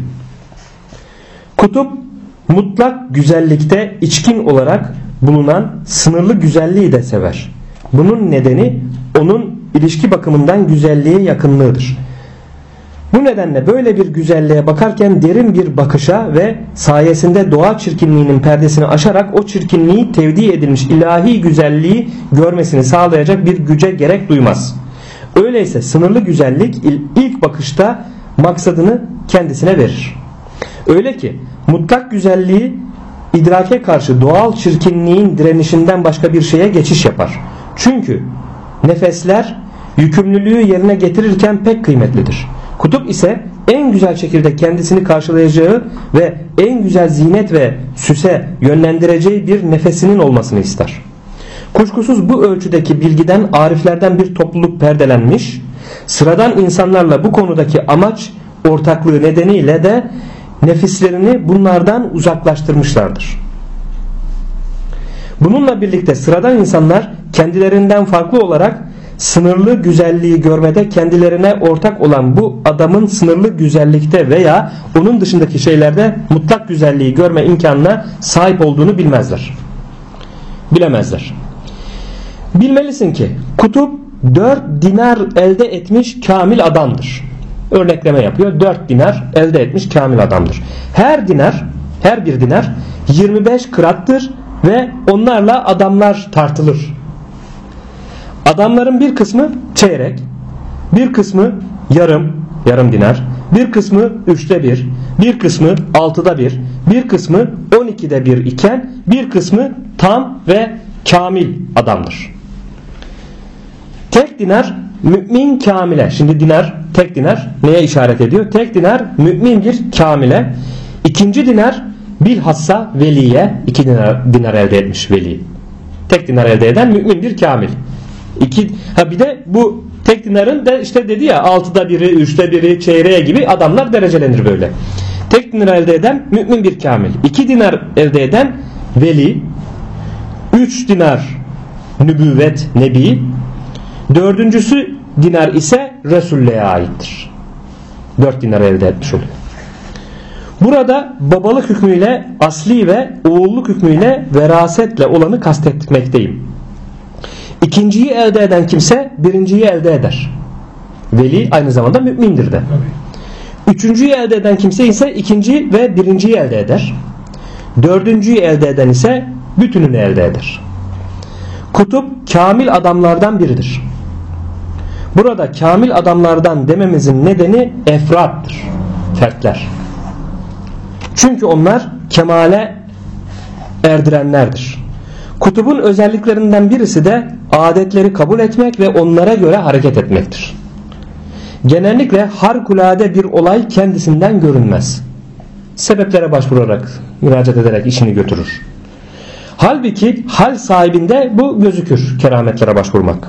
Kutup mutlak güzellikte içkin olarak bulunan sınırlı güzelliği de sever. Bunun nedeni onun ilişki bakımından güzelliğe yakınlığıdır. Bu nedenle böyle bir güzelliğe bakarken derin bir bakışa ve sayesinde doğa çirkinliğinin perdesini aşarak o çirkinliği tevdi edilmiş ilahi güzelliği görmesini sağlayacak bir güce gerek duymaz. Öyleyse sınırlı güzellik ilk bakışta maksadını kendisine verir. Öyle ki mutlak güzelliği idrake karşı doğal çirkinliğin direnişinden başka bir şeye geçiş yapar. Çünkü nefesler yükümlülüğü yerine getirirken pek kıymetlidir. Kutup ise en güzel şekilde kendisini karşılayacağı ve en güzel zinet ve süse yönlendireceği bir nefesinin olmasını ister. Kuşkusuz bu ölçüdeki bilgiden ariflerden bir topluluk perdelenmiş, sıradan insanlarla bu konudaki amaç ortaklığı nedeniyle de nefislerini bunlardan uzaklaştırmışlardır. Bununla birlikte sıradan insanlar kendilerinden farklı olarak sınırlı güzelliği görmede kendilerine ortak olan bu adamın sınırlı güzellikte veya onun dışındaki şeylerde mutlak güzelliği görme imkanına sahip olduğunu bilemezler. Bilmelisin ki kutup 4 dinar elde etmiş kamil adamdır. Örnekleme yapıyor. 4 dinar elde etmiş kamil adamdır. Her bir dinar 25 kırattır ve onlarla adamlar tartılır. Adamların bir kısmı çeyrek, bir kısmı yarım dinar, bir kısmı 3'te 1, bir kısmı 6'da 1, bir kısmı 12'de 1 iken bir kısmı tam ve kamil adamdır. Tek dinar mümin kamile. Şimdi tek dinar neye işaret ediyor? Tek dinar mümin bir kamile. İkinci dinar bilhassa veliye. 2 dinar elde etmiş veli. Tek dinar elde eden mümin bir kamil. Bir de bu tek dinarın da işte dedi ya 6'da 1'i, 3'te 1'i, çeyreğe gibi adamlar derecelenir böyle. Tek dinar elde eden mümin bir kamil. 2 dinar elde eden veli. 3 dinar nübüvvet, nebi. 4. dinar ise Resul'e aittir. 4 dinar elde etmiş oluyor. Burada babalık hükmüyle asli ve oğulluk hükmüyle verasetle olanı kastetmekteyim. İkinciyi elde eden kimse birinciyi elde eder. Veli aynı zamanda mümindir de. Üçüncüyü elde eden kimse ise ikinci ve birinciyi elde eder. 4.'yü elde eden ise bütününü elde eder. Kutup kamil adamlardan biridir. Burada kamil adamlardan dememizin nedeni efrattır. Fertler. Çünkü onlar kemale erdirenlerdir. Kutubun özelliklerinden birisi de adetleri kabul etmek ve onlara göre hareket etmektir. Genellikle harikulade bir olay kendisinden görünmez. Sebeplere başvurarak, müracaat ederek işini götürür. Halbuki hal sahibinde bu gözükür, kerametlere başvurmak.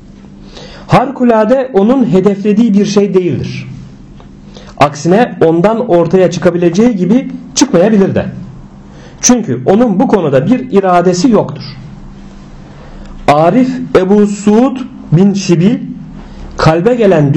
Harikulade onun hedeflediği bir şey değildir. Aksine ondan ortaya çıkabileceği gibi çıkmayabilir de. Çünkü onun bu konuda bir iradesi yoktur. Arif Ebu Suud bin Şibil kalbe gelen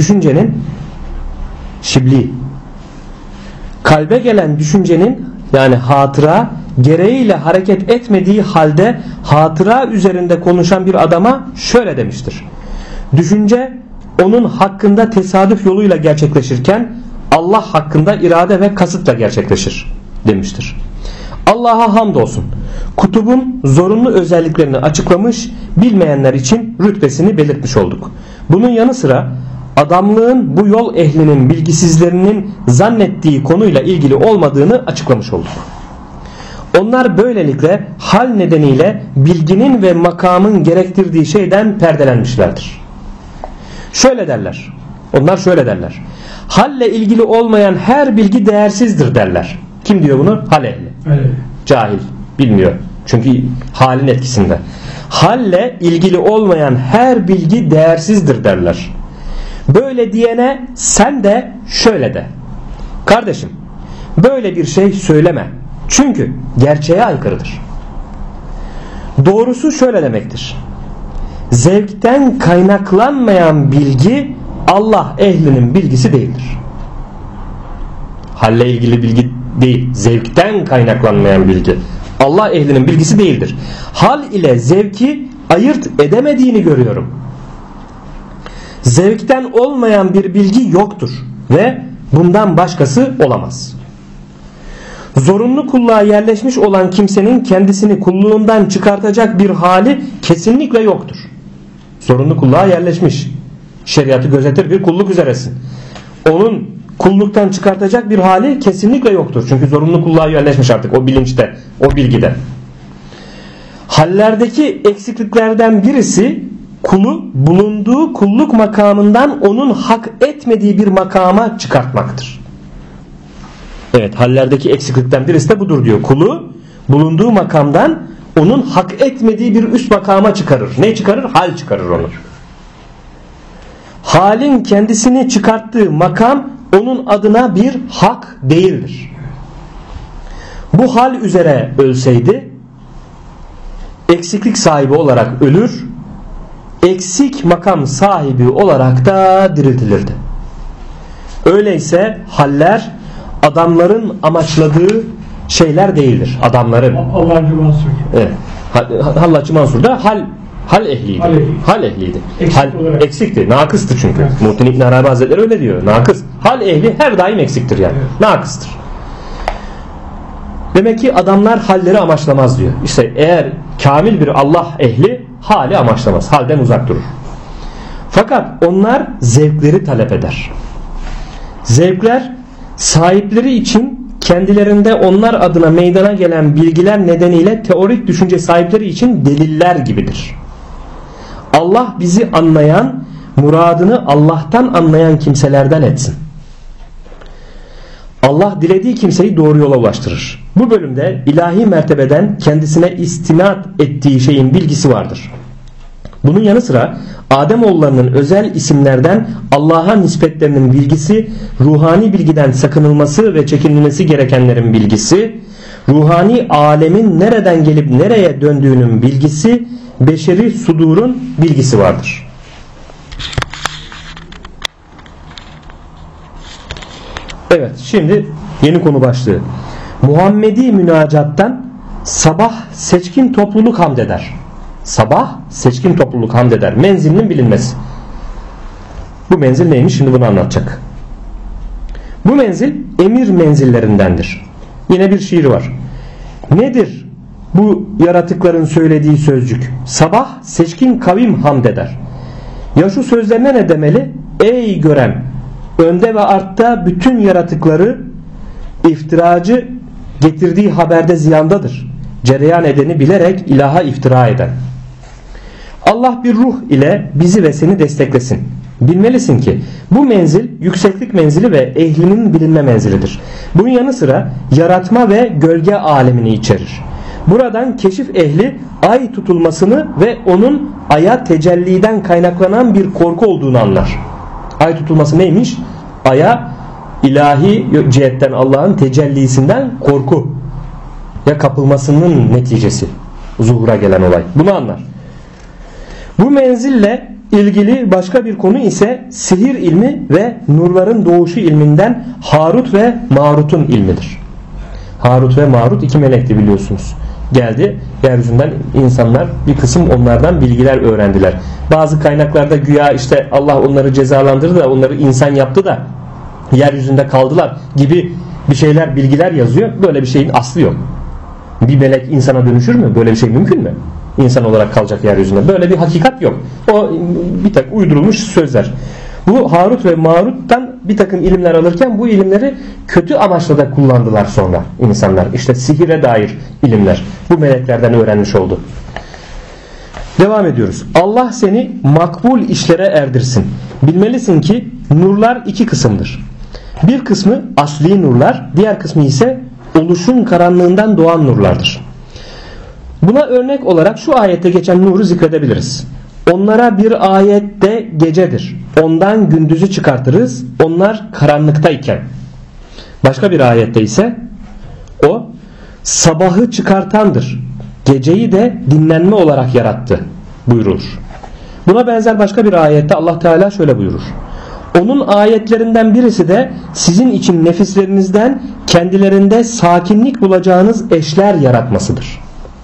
düşüncenin yani hatıra gereğiyle hareket etmediği halde hatıra üzerinde konuşan bir adama şöyle demiştir. Düşünce onun hakkında tesadüf yoluyla gerçekleşirken Allah hakkında irade ve kasıtla gerçekleşir demiştir. Allah'a hamdolsun. Kutubun zorunlu özelliklerini açıklamış, bilmeyenler için rütbesini belirtmiş olduk. Bunun yanı sıra adamlığın bu yol ehlinin bilgisizlerinin zannettiği konuyla ilgili olmadığını açıklamış olduk. Onlar böylelikle hal nedeniyle bilginin ve makamın gerektirdiği şeyden perdelenmişlerdir. Şöyle derler. Onlar şöyle derler. Halle ilgili olmayan her bilgi değersizdir derler. Kim diyor bunu? Hal ehli. Evet. Cahil. Bilmiyor. Çünkü halin etkisinde. Halle ilgili olmayan her bilgi değersizdir derler. Böyle diyene sen de şöyle de. Kardeşim, böyle bir şey söyleme. Çünkü gerçeğe aykırıdır. Doğrusu şöyle demektir. Zevkten kaynaklanmayan bilgi Allah ehlinin bilgisi değildir. Halle ilgili bilgi değil, zevkten kaynaklanmayan bilgi Allah ehlinin bilgisi değildir. Hal ile zevki ayırt edemediğini görüyorum. Zevkten olmayan bir bilgi yoktur ve bundan başkası olamaz. Zorunlu kulluğa yerleşmiş olan kimsenin kendisini kulluğundan çıkartacak bir hali kesinlikle yoktur. Zorunlu kulluğa yerleşmiş, şeriatı gözetir bir kulluk üzeresin. Onun kulluktan çıkartacak bir hali kesinlikle yoktur. Çünkü zorunlu kulluğa yerleşmiş artık o bilinçte, o bilgide. Hallerdeki eksikliklerden birisi kulu bulunduğu kulluk makamından onun hak etmediği bir makama çıkartmaktır. Evet, hallerdeki eksiklikten birisi de budur diyor. Kulu bulunduğu makamdan onun hak etmediği bir üst makama çıkarır. Ne çıkarır? Hal çıkarır onu. Halin kendisini çıkarttığı makam onun adına bir hak değildir. Bu hal üzere ölseydi eksiklik sahibi olarak ölür, eksik makam sahibi olarak da diriltilirdi. Öyleyse haller adamların amaçladığı şeyler değildir. Adamların. Allah'cı Mansur. Evet. Hallacı Mansur da hal ehliydi. Hal ehliydi. Eksikti. Nakıstı çünkü. Evet. Muhittin İbn Arabi Hazretleri öyle diyor. Nakıs. Hal ehli her daim eksiktir yani. Evet. Nakıstır. Demek ki adamlar halleri amaçlamaz diyor. İşte eğer kamil bir Allah ehli hali amaçlamaz. Halden uzak durur. Fakat onlar zevkleri talep eder. Zevkler sahipleri için kendilerinde onlar adına meydana gelen bilgiler nedeniyle teorik düşünce sahipleri için deliller gibidir. Allah bizi anlayan, muradını Allah'tan anlayan kimselerden etsin. Allah dilediği kimseyi doğru yola ulaştırır. Bu bölümde ilahi mertebeden kendisine istinad ettiği şeyin bilgisi vardır. Bunun yanı sıra Ademoğullarının özel isimlerden Allah'a nispetlerinin bilgisi, ruhani bilgiden sakınılması ve çekinilmesi gerekenlerin bilgisi, ruhani alemin nereden gelip nereye döndüğünün bilgisi, beşeri sudurun bilgisi vardır. Evet, şimdi yeni konu başlığı. Muhammedi münacattan sabah seçkin topluluk hamd eder. Sabah seçkin topluluk hamd eder. Menzilinin bilinmesi. Bu menzil neymiş? Şimdi bunu anlatacak. Bu menzil emir menzillerindendir. Yine bir şiir var. Nedir bu yaratıkların söylediği sözcük? Sabah seçkin kavim hamd eder. Ya şu sözlerine ne demeli? Ey gören, önde ve artta bütün yaratıkları iftiracı getirdiği haberde ziyandadır. Cereyan edeni bilerek ilaha iftira eden. Allah bir ruh ile bizi ve seni desteklesin. Bilmelisin ki bu menzil yükseklik menzili ve ehlinin bilinme menzilidir. Bunun yanı sıra yaratma ve gölge alemini içerir. Buradan keşif ehli ay tutulmasını ve onun aya tecelliden kaynaklanan bir korku olduğunu anlar. Ay tutulması neymiş? Aya ilahi cihetten Allah'ın tecellisinden korku ya kapılmasının neticesi zuhura gelen olay. Bunu anlar. Bu menzille ilgili başka bir konu ise sihir ilmi ve nurların doğuşu ilminden Harut ve Marut'un ilmidir. Harut ve Marut iki melekti biliyorsunuz. geldi. Yeryüzünden insanlar bir kısım onlardan bilgiler öğrendiler. Bazı kaynaklarda güya işte Allah onları cezalandırdı da onları insan yaptı da yeryüzünde kaldılar gibi bir şeyler, bilgiler yazıyor. Böyle bir şeyin aslı yok. Bir melek insana dönüşür mü? Böyle bir şey mümkün mü? İnsan olarak kalacak yeryüzünde. Böyle bir hakikat yok. O bir tek uydurulmuş sözler. Bu Harut ve Marut'tan bir takım ilimler alırken bu ilimleri kötü amaçla da kullandılar sonra insanlar. İşte sihire dair ilimler. Bu meleklerden öğrenmiş oldu. Devam ediyoruz. Allah seni makbul işlere erdirsin. Bilmelisin ki nurlar iki kısımdır. Bir kısmı asli nurlar, diğer kısmı ise oluşun karanlığından doğan nurlardır. Buna örnek olarak şu ayette geçen nuru zikredebiliriz. Onlara bir ayette gecedir. Ondan gündüzü çıkartırız. Onlar karanlıktayken. Başka bir ayette ise o sabahı çıkartandır. Geceyi de dinlenme olarak yarattı buyurulur. Buna benzer başka bir ayette Allah Teala şöyle buyurur. Onun ayetlerinden birisi de sizin için nefislerinizden kendilerinde sakinlik bulacağınız eşler yaratmasıdır.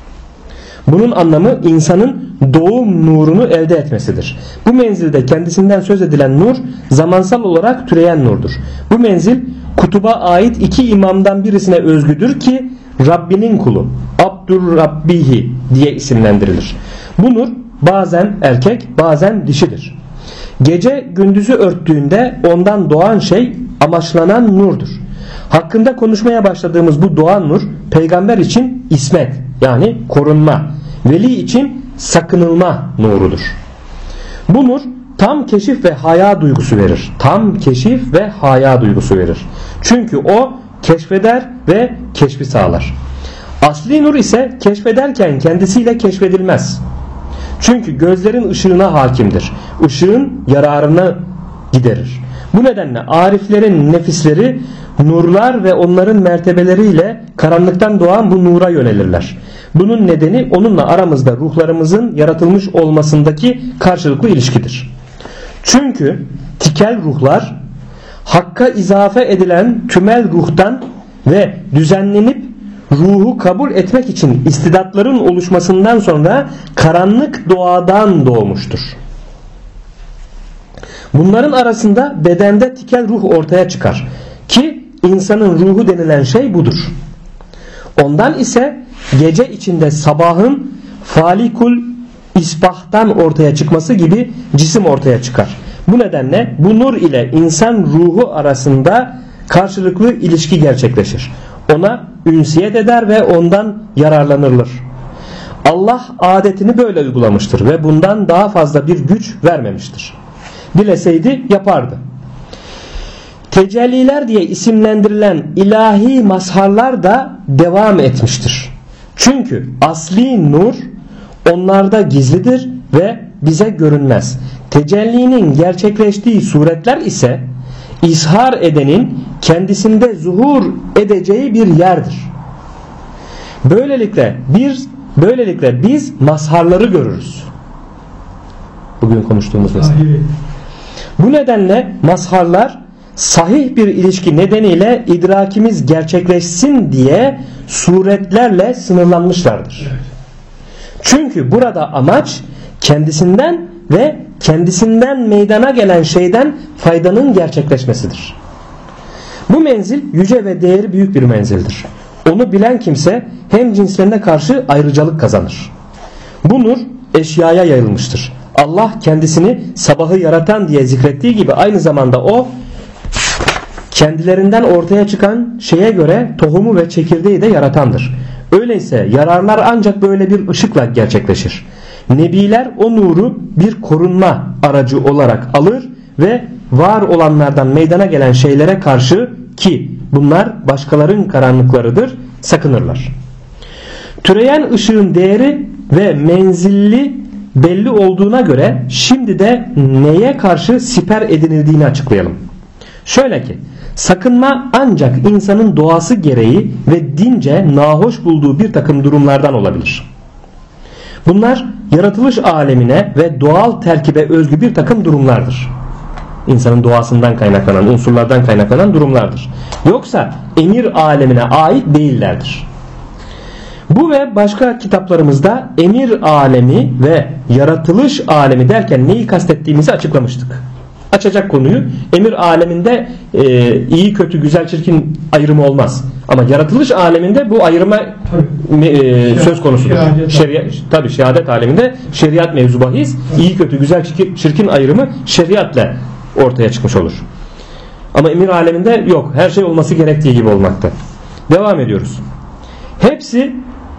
Bunun anlamı insanın doğum nurunu elde etmesidir. Bu menzilde kendisinden söz edilen nur zamansal olarak türeyen nurdur. Bu menzil kutuba ait iki imamdan birisine özgüdür ki Rabbinin kulu Abdurrabbihi diye isimlendirilir. Bu nur bazen erkek bazen dişidir. Gece gündüzü örttüğünde ondan doğan şey amaçlanan nurdur. Hakkında konuşmaya başladığımız bu doğan nur peygamber için ismet yani korunma, veli için sakınılma nurudur. Bu nur tam keşif ve haya duygusu verir. Tam keşif ve haya duygusu verir. Çünkü o keşfeder ve keşfi sağlar. Asli nur ise keşfederken kendisiyle keşfedilmez. Çünkü gözlerin ışığına hakimdir. Işığın yararını giderir. Bu nedenle ariflerin nefisleri nurlar ve onların mertebeleriyle karanlıktan doğan bu nura yönelirler. Bunun nedeni onunla aramızda ruhlarımızın yaratılmış olmasındaki karşılıklı ilişkidir. Çünkü tikel ruhlar hakka izafe edilen tümel ruhtan ve düzenlenip ruhu kabul etmek için istidatların oluşmasından sonra karanlık doğadan doğmuştur. Bunların arasında bedende tikel ruh ortaya çıkar ki insanın ruhu denilen şey budur. Ondan ise gece içinde sabahın falikul isbahtan ortaya çıkması gibi cisim ortaya çıkar. Bu nedenle bu nur ile insan ruhu arasında karşılıklı ilişki gerçekleşir. Ona ünsiyet eder ve ondan yararlanırlar. Allah adetini böyle uygulamıştır ve bundan daha fazla bir güç vermemiştir. Dileseydi yapardı. Tecelliler diye isimlendirilen ilahi mazharlar da devam etmiştir. Çünkü asli nur onlarda gizlidir ve bize görünmez. Tecellinin gerçekleştiği suretler ise izhar edenin kendisinde zuhur edeceği bir yerdir. Böylelikle biz mazharları görürüz. Bugün konuştuğumuz mesela. Bu nedenle mazharlar sahih bir ilişki nedeniyle idrakimiz gerçekleşsin diye suretlerle sınırlanmışlardır. Çünkü burada amaç kendisinden ve kendisinden meydana gelen şeyden faydanın gerçekleşmesidir. Bu menzil yüce ve değeri büyük bir menzildir. Onu bilen kimse hem cinslerine karşı ayrıcalık kazanır. Bu nur eşyaya yayılmıştır. Allah kendisini sabahı yaratan diye zikrettiği gibi aynı zamanda o kendilerinden ortaya çıkan şeye göre tohumu ve çekirdeği de yaratandır. Öyleyse yararlar ancak böyle bir ışıkla gerçekleşir. Nebiler o nuru bir korunma aracı olarak alır ve var olanlardan meydana gelen şeylere karşı ki bunlar başkalarının karanlıklarıdır sakınırlar. Türeyen ışığın değeri ve menzilli belli olduğuna göre şimdi de neye karşı siper edinildiğini açıklayalım. Şöyle ki sakınma ancak insanın doğası gereği ve dince nahoş bulduğu bir takım durumlardan olabilir. Bunlar yaratılış alemine ve doğal terkibe özgü bir takım durumlardır. İnsanın doğasından kaynaklanan, unsurlardan kaynaklanan durumlardır. Yoksa emir alemine ait değillerdir. Bu ve başka kitaplarımızda emir alemi ve yaratılış alemi derken neyi kastettiğimizi açıklamıştık. Açacak konuyu, emir aleminde iyi kötü güzel çirkin ayrımı olmaz. Ama yaratılış aleminde bu ayrıma söz konusudur. Tabii şehadet aleminde şeriat mevzu bahis, iyi kötü güzel çirkin ayrımı şeriatla ortaya çıkmış olur. Ama emir aleminde yok. Her şey olması gerektiği gibi olmakta. Devam ediyoruz. Hepsi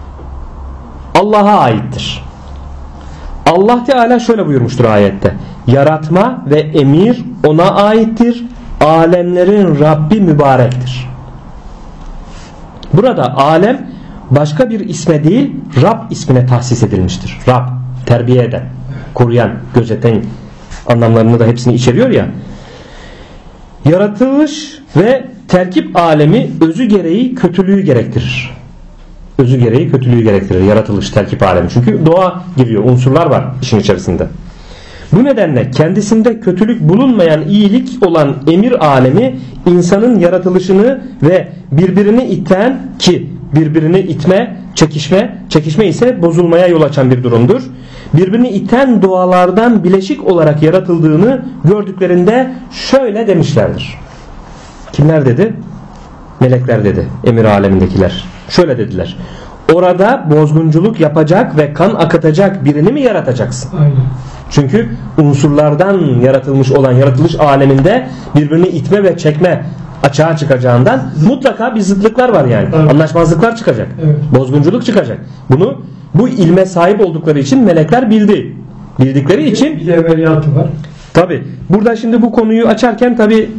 Allah'a aittir. Allah Teala şöyle buyurmuştur ayette. Yaratma ve emir ona aittir. Alemlerin Rabbi mübarektir. Burada alem başka bir isme değil Rab ismine tahsis edilmiştir. Rab, terbiye eden, koruyan, gözeten anlamlarını da hepsini içeriyor ya. Yaratılış ve terkip alemi özü gereği kötülüğü gerektirir. Özü gereği kötülüğü gerektirir. Yaratılış, terkip alemi. Çünkü doğa giriyor. Unsurlar var işin içerisinde. Bu nedenle kendisinde kötülük bulunmayan iyilik olan emir alemi insanın yaratılışını ve birbirini iten ki birbirini itme, çekişme ise bozulmaya yol açan bir durumdur. Birbirini iten doğalardan bileşik olarak yaratıldığını gördüklerinde şöyle demişlerdir. Kimler dedi? Melekler dedi. Emir alemindekiler. Şöyle dediler. Orada bozgunculuk yapacak ve kan akıtacak birini mi yaratacaksın? Aynen. Çünkü unsurlardan yaratılmış olan yaratılış aleminde birbirini itme ve çekme açığa çıkacağından mutlaka bir zıtlıklar var yani. Evet. Anlaşmazlıklar çıkacak. Evet. Bozgunculuk çıkacak. Bu ilme sahip oldukları için melekler bildi. Bildikleri için bir evveliyatı var. Tabi. Burada şimdi bu konuyu açarken tabi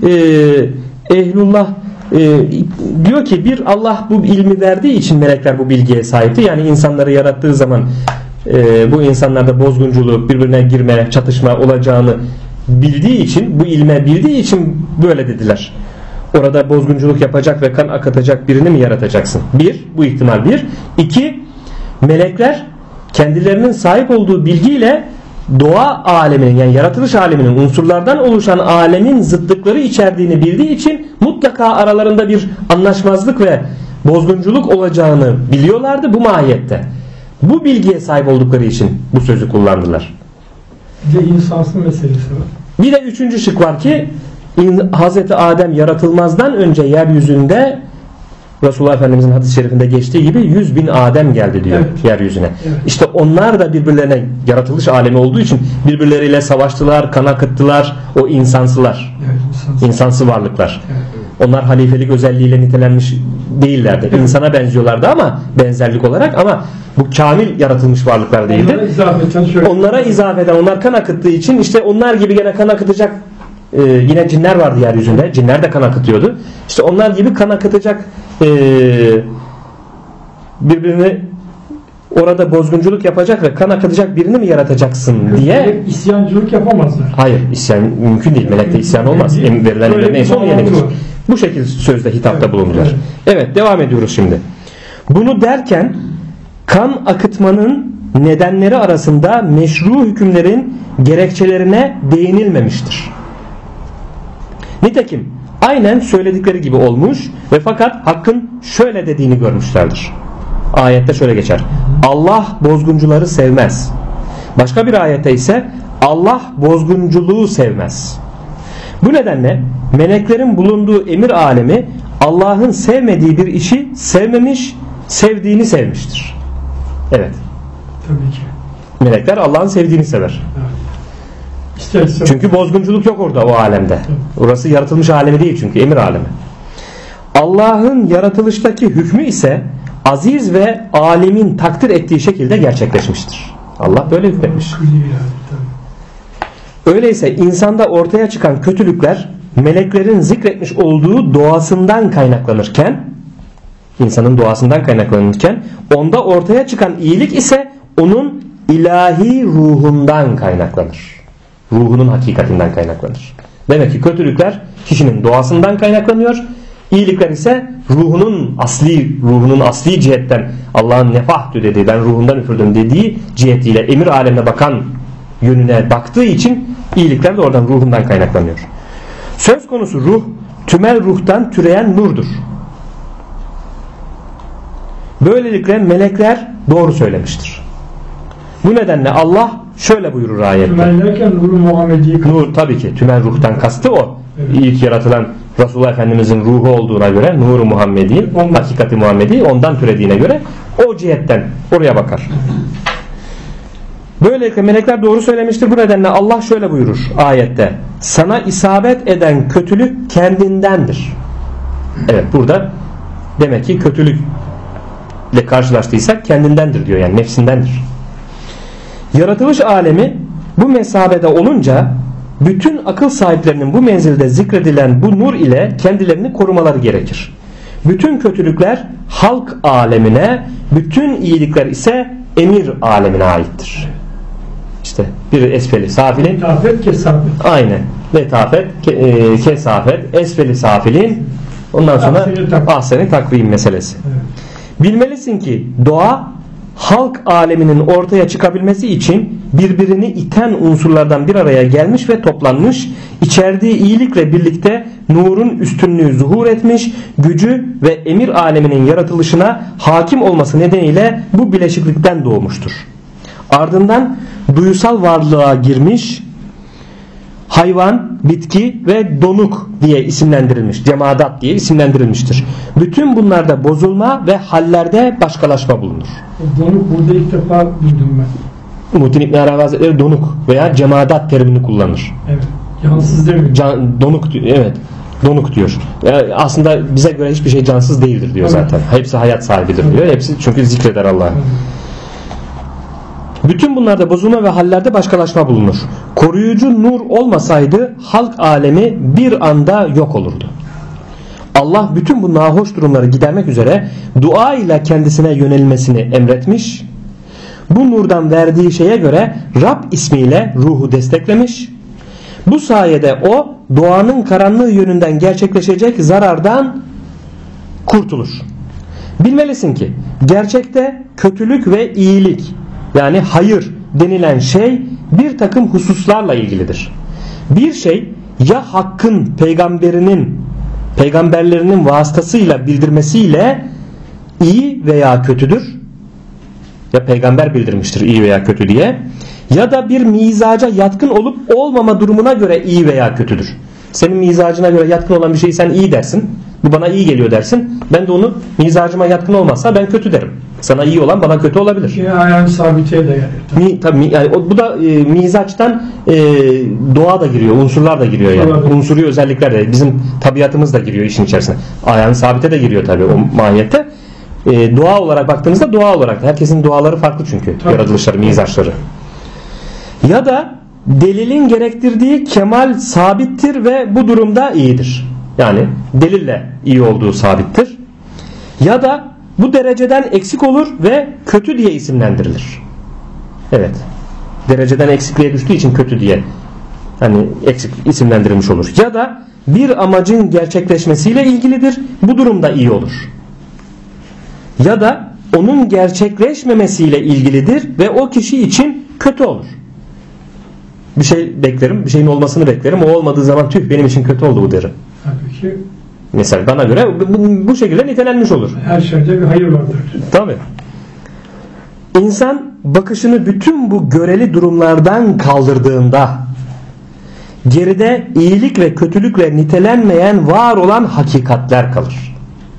ehlullah diyor ki bir Allah bu ilmi verdiği için melekler bu bilgiye sahipti. Yani insanları yarattığı zaman bu insanlarda bozgunculuk, birbirine girme, çatışma olacağını bildiği için, bu ilme bildiği için böyle dediler. Orada bozgunculuk yapacak ve kan akıtacak birini mi yaratacaksın? Bir, bu ihtimal bir. İki, melekler kendilerinin sahip olduğu bilgiyle doğa aleminin yani yaratılış aleminin unsurlardan oluşan alemin zıtlıkları içerdiğini bildiği için mutlaka aralarında bir anlaşmazlık ve bozgunculuk olacağını biliyorlardı bu mahiyette. Bu bilgiye sahip oldukları için bu sözü kullandılar. Bir de insansın meselesi var. Bir de üçüncü şık var ki Hazreti Adem yaratılmazdan önce yeryüzünde Resulullah Efendimizin hadis-i şerifinde geçtiği gibi 100.000 Adem geldi diyor yeryüzüne. Evet. İşte onlar da birbirlerine yaratılış alemi olduğu için birbirleriyle savaştılar, kan akıttılar. O insansılar. Evet, insansı varlıklar. Evet. Onlar halifelik özelliğiyle nitelenmiş değillerdi. Evet. İnsana benziyorlardı ama benzerlik olarak ama bu kamil yaratılmış varlıklar değildi. Onlara izafeten onlar kan akıttığı için işte onlar gibi gene kan akıtacak yine cinler vardı yeryüzünde. Cinler de kan akıtıyordu. İşte onlar gibi kan akıtacak birbirini orada bozgunculuk yapacak ve kan akıtacak birini mi yaratacaksın diye. İsyancılık yapamazlar. Hayır, isyan mümkün değil. Melekte isyan olmaz. Verilen emir neyse onu yerine getirir. Bu şekilde sözde hitapta bulundular. Evet, devam ediyoruz şimdi. Bunu derken kan akıtmanın nedenleri arasında meşru hükümlerin gerekçelerine değinilmemiştir. Nitekim aynen söyledikleri gibi olmuş ve fakat Hakk'ın şöyle dediğini görmüşlerdir. Ayette şöyle geçer. Allah bozguncuları sevmez. Başka bir ayette ise Allah bozgunculuğu sevmez. Bu nedenle meleklerin bulunduğu emir alemi Allah'ın sevmediği bir işi sevmemiş, sevdiğini sevmiştir. Evet. Tabii ki. Melekler Allah'ın sevdiğini sever. Evet. Çünkü bozgunculuk yok orada o alemde. Orası yaratılmış alemi değil çünkü emir alemi. Allah'ın yaratılıştaki hükmü ise aziz ve alimin takdir ettiği şekilde gerçekleşmiştir. Allah böyle hükmetmiş. Öyleyse insanda ortaya çıkan kötülükler meleklerin zikretmiş olduğu doğasından kaynaklanırken, insanın doğasından kaynaklanırken onda ortaya çıkan iyilik ise onun ilahi ruhundan kaynaklanır. Ruhunun hakikatinden kaynaklanır. Demek ki kötülükler kişinin doğasından kaynaklanıyor. İyilikler ise ruhunun asli cihetten Allah'ın nefahtü dediği, ben ruhundan üfürdüm dediği cihetiyle emir alemine bakan yönüne baktığı için iyilikler de oradan ruhundan kaynaklanıyor. Söz konusu ruh tümel ruhtan türeyen nurdur. Böylelikle melekler doğru söylemiştir. Bu nedenle Allah şöyle buyurur ayette. Tümen derken Nur-u Muhammedi'yi Nur tabii ki tümen ruhtan kastı o. Evet. İlk yaratılan Resulullah Efendimizin ruhu olduğuna göre Nur-u Muhammedi, hakikati Muhammedi ondan türediğine göre o cihetten oraya bakar. Böylelikle melekler doğru söylemiştir. Bu nedenle Allah şöyle buyurur ayette. Sana isabet eden kötülük kendindendir. Evet, burada demek ki kötülükle karşılaştıysak kendindendir diyor, yani nefsindendir. Yaratılış alemi bu mesabede olunca bütün akıl sahiplerinin bu menzilde zikredilen bu nur ile kendilerini korumaları gerekir. Bütün kötülükler halk alemine, bütün iyilikler ise emir alemine aittir. İşte biri esfeli safilin, Letafet, kesafet. aynen, letafet, kesafet, esfeli safilin, ondan sonra ahseni takvim meselesi. Evet. Bilmelisin ki doğa halk aleminin ortaya çıkabilmesi için birbirini iten unsurlardan bir araya gelmiş ve toplanmış, içerdiği iyilikle birlikte nurun üstünlüğü zuhur etmiş, gücü ve emir aleminin yaratılışına hakim olması nedeniyle bu bileşiklikten doğmuştur. Ardından duyusal varlığa girmiş, hayvan, bitki ve donuk diye isimlendirilmiş, cemadat diye isimlendirilmiştir. Bütün bunlarda bozulma ve hallerde başkalaşma bulunur. Donuk burada ilk defa duydum ben. Muhittin İbn Arabi Hazretleri donuk veya cemadat terimini kullanır. Evet. Cansız demiyor. Donuk diyor, evet. Donuk diyor. Yani aslında bize göre hiçbir şey cansız değildir diyor zaten. Hepsi hayat sahibidir diyor. Hepsi çünkü zikreder Allah'ı. Bütün bunlarda bozulma ve hallerde başkalaşma bulunur. Koruyucu nur olmasaydı halk alemi bir anda yok olurdu. Allah bütün bu nahoş durumları gidermek üzere dua ile kendisine yönelmesini emretmiş. Bu nurdan verdiği şeye göre Rab ismiyle ruhu desteklemiş. Bu sayede o doğanın karanlığı yönünden gerçekleşecek zarardan kurtulur. Bilmelisin ki gerçekte kötülük ve iyilik, yani hayır denilen şey bir takım hususlarla ilgilidir. Bir şey ya hakkın peygamberlerinin vasıtasıyla bildirmesiyle iyi veya kötüdür, ya peygamber bildirmiştir iyi veya kötü diye, ya da bir mizaca yatkın olup olmama durumuna göre iyi veya kötüdür. Senin mizacına göre yatkın olan bir şeyi sen iyi dersin, bu bana iyi geliyor dersin, ben de onu mizacıma yatkın olmazsa ben kötü derim. Sana iyi olan bana kötü olabilir. Yine ayağın sabiteye de yani. Tabii yani bu da mizaçtan doğa da giriyor, unsurlar da giriyor yani. Unsuri özellikler de, bizim tabiatımız da giriyor işin içerisine. Ayağın sabite de giriyor tabii o mahiyette. Doğa olarak baktığımızda doğa olarak herkesin doğaları farklı çünkü. Tabii. Yaratılışları, mizaçları. Ya da delilin gerektirdiği kemal sabittir ve bu durumda iyidir. Yani delille iyi olduğu sabittir. Ya da bu dereceden eksik olur ve kötü diye isimlendirilir. Evet. Dereceden eksikliğe düştüğü için kötü diye hani eksik isimlendirilmiş olur. Ya da bir amacın gerçekleşmesiyle ilgilidir. Bu durumda iyi olur. Ya da onun gerçekleşmemesiyle ilgilidir ve o kişi için kötü olur. Bir şey beklerim, bir şeyin olmasını beklerim. O olmadığı zaman tüh benim için kötü oldu bu derim. Tabii ki. Mesela bana göre bu şekilde nitelenmiş olur. Her şeyde bir hayır vardır. Tabii. İnsan bakışını bütün bu göreli durumlardan kaldırdığında geride iyilik ve kötülükle nitelenmeyen var olan hakikatler kalır.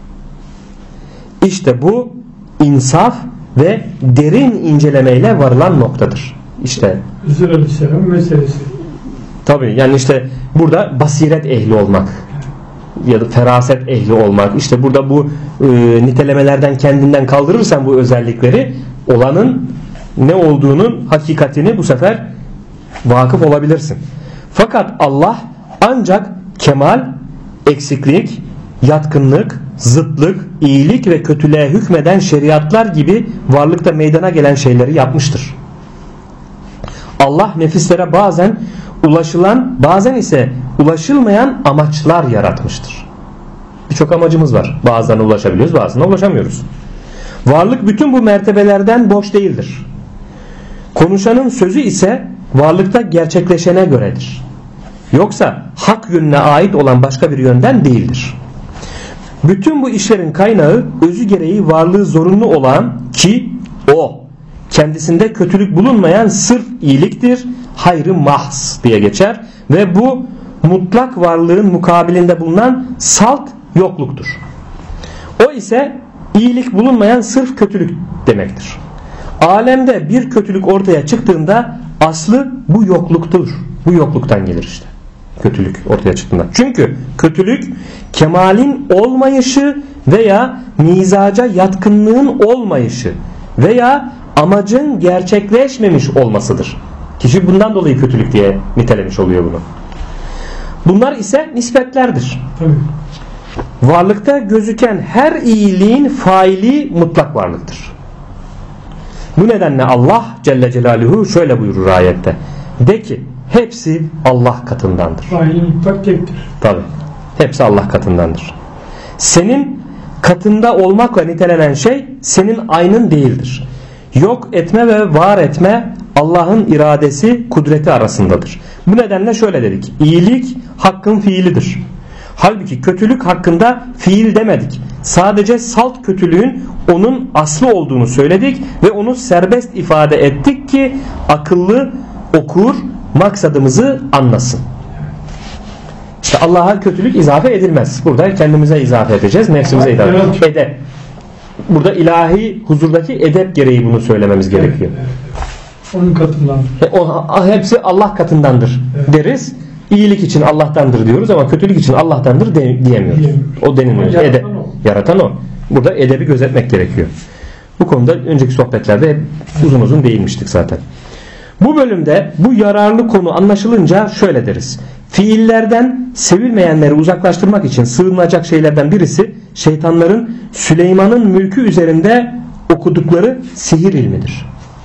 İşte bu insaf ve derin incelemeyle varılan noktadır. İşte Hızır Aleyhisselam meselesi. tabii yani işte burada basiret ehli olmak ya da feraset ehli olmak, işte burada bu nitelemelerden kendinden kaldırırsan bu özellikleri, olanın ne olduğunun hakikatini bu sefer vakıf olabilirsin. Fakat Allah ancak kemal, eksiklik, yatkınlık, zıtlık, iyilik ve kötülüğe hükmeden şeriatlar gibi varlıkta meydana gelen şeyleri yapmıştır. Allah nefislere bazen ulaşılan, bazen ise ulaşılmayan amaçlar yaratmıştır. Birçok amacımız var. Bazen ulaşabiliyoruz, bazen ulaşamıyoruz. Varlık bütün bu mertebelerden boş değildir. Konuşanın sözü ise varlıkta gerçekleşene göredir. Yoksa hak yönüne ait olan başka bir yönden değildir. Bütün bu işlerin kaynağı özü gereği varlığı zorunlu olan ki o kendisinde kötülük bulunmayan sırf iyiliktir, hayrı mahz diye geçer ve bu mutlak varlığın mukabilinde bulunan salt yokluktur. O ise iyilik bulunmayan sırf kötülük demektir. Alemde bir kötülük ortaya çıktığında aslı bu yokluktur. Bu yokluktan gelir işte. Kötülük ortaya çıktığında. Çünkü kötülük kemalin olmayışı veya mizaca yatkınlığın olmayışı veya amacın gerçekleşmemiş olmasıdır. Kişi bundan dolayı kötülük diye nitelemiş oluyor bunu. Bunlar ise nispetlerdir. Tabii. Varlıkta gözüken her iyiliğin faili mutlak varlıktır. Bu nedenle Allah Celle Celaluhu şöyle buyurur ayette. De ki hepsi Allah katındandır. Faili mutlak tektir. Tabii. Hepsi Allah katındandır. Senin katında olmakla nitelenen şey senin aynın değildir. Yok etme ve var etme Allah'ın iradesi, kudreti arasındadır. Bu nedenle şöyle dedik. İyilik hakkın fiilidir. Halbuki kötülük hakkında fiil demedik. Sadece salt kötülüğün onun aslı olduğunu söyledik ve onu serbest ifade ettik ki akıllı okur maksadımızı anlasın. İşte Allah'a kötülük izafe edilmez. Burada kendimize izafe edeceğiz. Nefsimize izafe edeceğiz. Edep. Burada ilahi huzurdaki edep gereği bunu söylememiz gerekiyor. Evet. Onun katındandır. Hepsi Allah katındandır deriz. İyilik için Allah'tandır diyoruz ama kötülük için Allah'tandır diyemiyoruz. O denilmiyor. Yaratan o. Burada edebi gözetmek gerekiyor. Bu konuda önceki sohbetlerde uzun uzun değinmiştik zaten. Bu bölümde bu yararlı konu anlaşılınca şöyle deriz. Fiillerden sevilmeyenleri uzaklaştırmak için sığınılacak şeylerden birisi şeytanların Süleyman'ın mülkü üzerinde okudukları sihir ilmidir.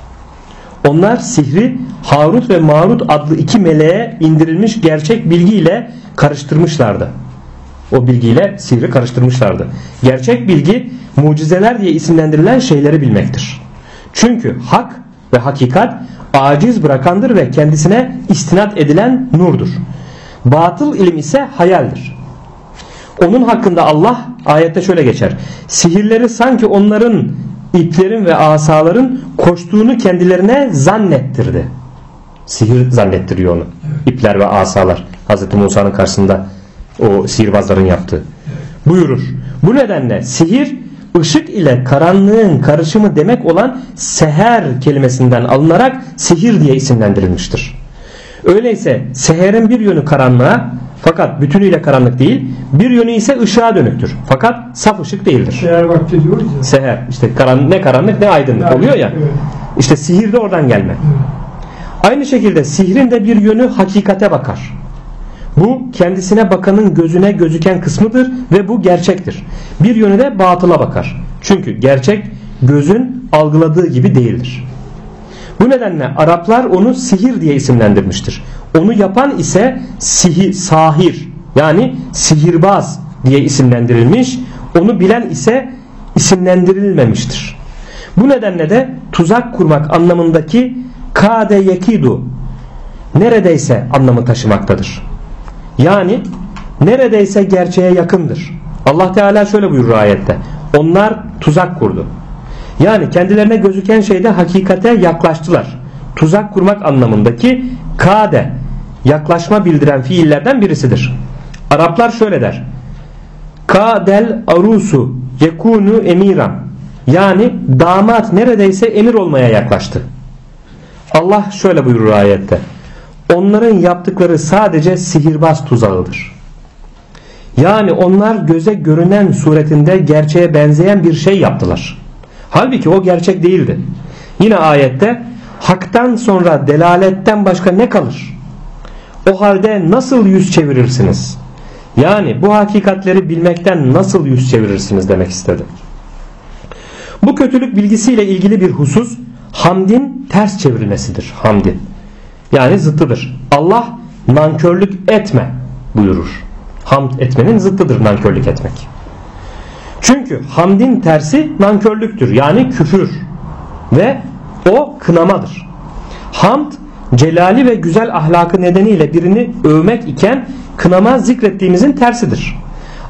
Onlar sihri Harut ve Marut adlı iki meleğe indirilmiş gerçek bilgiyle karıştırmışlardı. O bilgiyle sihri karıştırmışlardı. Gerçek bilgi mucizeler diye isimlendirilen şeyleri bilmektir. Çünkü hak ve hakikat aciz bırakandır ve kendisine istinat edilen nurdur. Batıl ilim ise hayaldir. Onun hakkında Allah ayette şöyle geçer. Sihirleri sanki onların iplerin ve asaların koştuğunu kendilerine zannettirdi. Sihir zannettiriyor onu. İpler ve asalar. Hazreti Musa'nın karşısında o sihirbazların yaptığı. Buyurur. Bu nedenle sihir ışık ile karanlığın karışımı demek olan seher kelimesinden alınarak sihir diye isimlendirilmiştir. Öyleyse seherin bir yönü karanlığa fakat bütünüyle karanlık değil, bir yönü ise ışığa dönüktür. Fakat saf ışık değildir. Seher vakti diyoruz ya. Seher. İşte ne karanlık ne aydınlık oluyor ya. Evet. İşte sihir de oradan gelme. Evet. Aynı şekilde sihrin de bir yönü hakikate bakar. Bu kendisine bakanın gözüne gözüken kısmıdır ve bu gerçektir. Bir yönü de batıla bakar. Çünkü gerçek gözün algıladığı gibi değildir. Bu nedenle Araplar onu sihir diye isimlendirmiştir. Onu yapan ise sahir yani sihirbaz diye isimlendirilmiş. Onu bilen ise isimlendirilmemiştir. Bu nedenle de tuzak kurmak anlamındaki kade yekidu neredeyse anlamı taşımaktadır. Yani neredeyse gerçeğe yakındır. Allah Teala şöyle buyurur ayette. Onlar tuzak kurdu. Yani kendilerine gözüken şeyde hakikate yaklaştılar. Tuzak kurmak anlamındaki kade yaklaşma bildiren fiillerden birisidir. Araplar şöyle der. Kadel arusu yekunu emiran. Yani damat neredeyse emir olmaya yaklaştı. Allah şöyle buyurur ayette. Onların yaptıkları sadece sihirbaz tuzağıdır. Yani onlar göze görünen suretinde gerçeğe benzeyen bir şey yaptılar. Halbuki o gerçek değildi. Yine ayette haktan sonra delaletten başka ne kalır? O halde nasıl yüz çevirirsiniz? Yani bu hakikatleri bilmekten nasıl yüz çevirirsiniz demek istedi. Bu kötülük bilgisiyle ilgili bir husus hamdin ters çevrilmesidir. Hamdin. Yani zıttıdır. Allah nankörlük etme buyurur. Hamd etmenin zıttıdır nankörlük etmek. Çünkü hamdin tersi nankörlüktür. Yani küfür. Ve o kınamadır. Hamd celali ve güzel ahlakı nedeniyle birini övmek iken kınama zikrettiğimizin tersidir.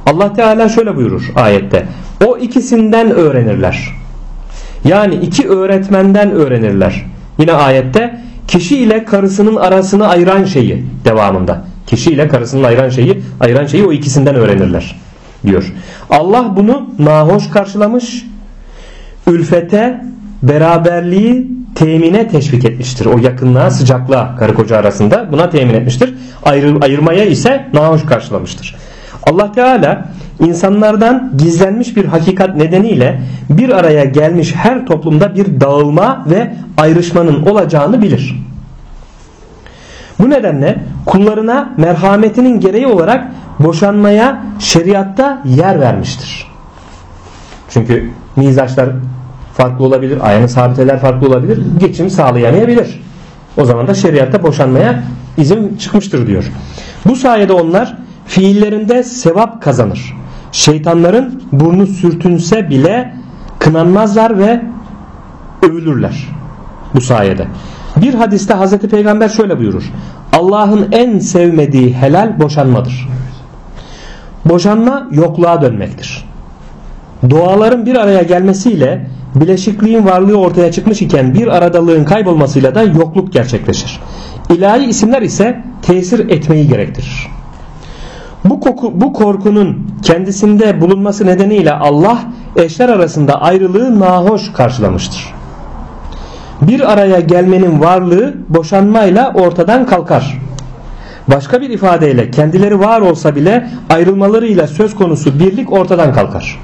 Allah Teala şöyle buyurur ayette: o ikisinden öğrenirler. Yani iki öğretmenden öğrenirler. Yine ayette kişi ile karısının arasını ayıran şeyi, devamında kişi ile karısının ayıran şeyi o ikisinden öğrenirler diyor. Allah bunu nahoş karşılamış, ülfete, beraberliği temine teşvik etmiştir. O yakınlığa, sıcaklığa karı koca arasında buna temin etmiştir. Ayırmaya ise nahoş karşılamıştır. Allah Teala insanlardan gizlenmiş bir hakikat nedeniyle bir araya gelmiş her toplumda bir dağılma ve ayrışmanın olacağını bilir. Bu nedenle kullarına merhametinin gereği olarak boşanmaya şeriatta yer vermiştir. Çünkü mizaçlar farklı olabilir, ayağını sabiteler farklı olabilir, geçim sağlayamayabilir. O zaman da şeriatta boşanmaya izin çıkmıştır diyor. Bu sayede onlar fiillerinde sevap kazanır. Şeytanların burnu sürtünse bile kınanmazlar ve övülürler bu sayede. Bir hadiste Hazreti Peygamber şöyle buyurur: Allah'ın en sevmediği helal boşanmadır. Boşanma yokluğa dönmektir. Doğaların bir araya gelmesiyle bileşikliğin varlığı ortaya çıkmış iken bir aradalığın kaybolmasıyla da yokluk gerçekleşir. İlahi isimler ise tesir etmeyi gerektirir. Bu korkunun kendisinde bulunması nedeniyle Allah eşler arasında ayrılığı nahoş karşılamıştır. Bir araya gelmenin varlığı boşanmayla ortadan kalkar. Başka bir ifadeyle kendileri var olsa bile ayrılmalarıyla söz konusu birlik ortadan kalkar.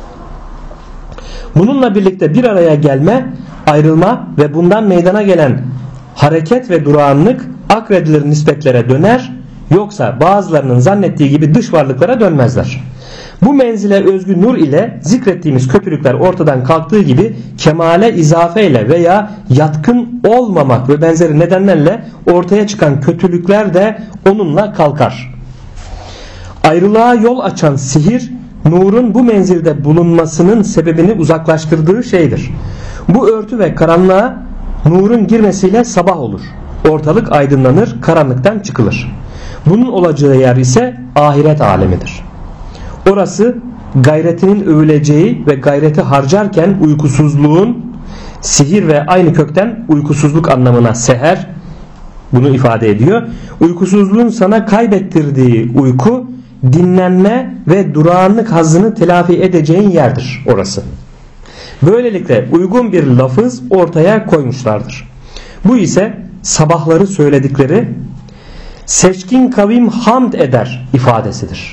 Bununla birlikte bir araya gelme, ayrılma ve bundan meydana gelen hareket ve durağanlık akredilir nispetlere döner, yoksa bazılarının zannettiği gibi dış varlıklara dönmezler. Bu menzile özgü nur ile zikrettiğimiz kötülükler ortadan kalktığı gibi kemale izafeyle veya yatkın olmamak ve benzeri nedenlerle ortaya çıkan kötülükler de onunla kalkar. Ayrılığa yol açan sihir, nurun bu menzilde bulunmasının sebebini uzaklaştırdığı şeydir. Bu örtü ve karanlığa nurun girmesiyle sabah olur. Ortalık aydınlanır, karanlıktan çıkılır. Bunun olacağı yer ise ahiret alemidir. Orası gayretinin övüleceği ve gayreti harcarken uykusuzluğun, sihir ve aynı kökten uykusuzluk anlamına seher bunu ifade ediyor. Uykusuzluğun sana kaybettirdiği uyku, dinlenme ve durağanlık hazzını telafi edeceğin yerdir orası. Böylelikle uygun bir lafız ortaya koymuşlardır. Bu ise sabahları söyledikleri seçkin kavim hamd eder ifadesidir.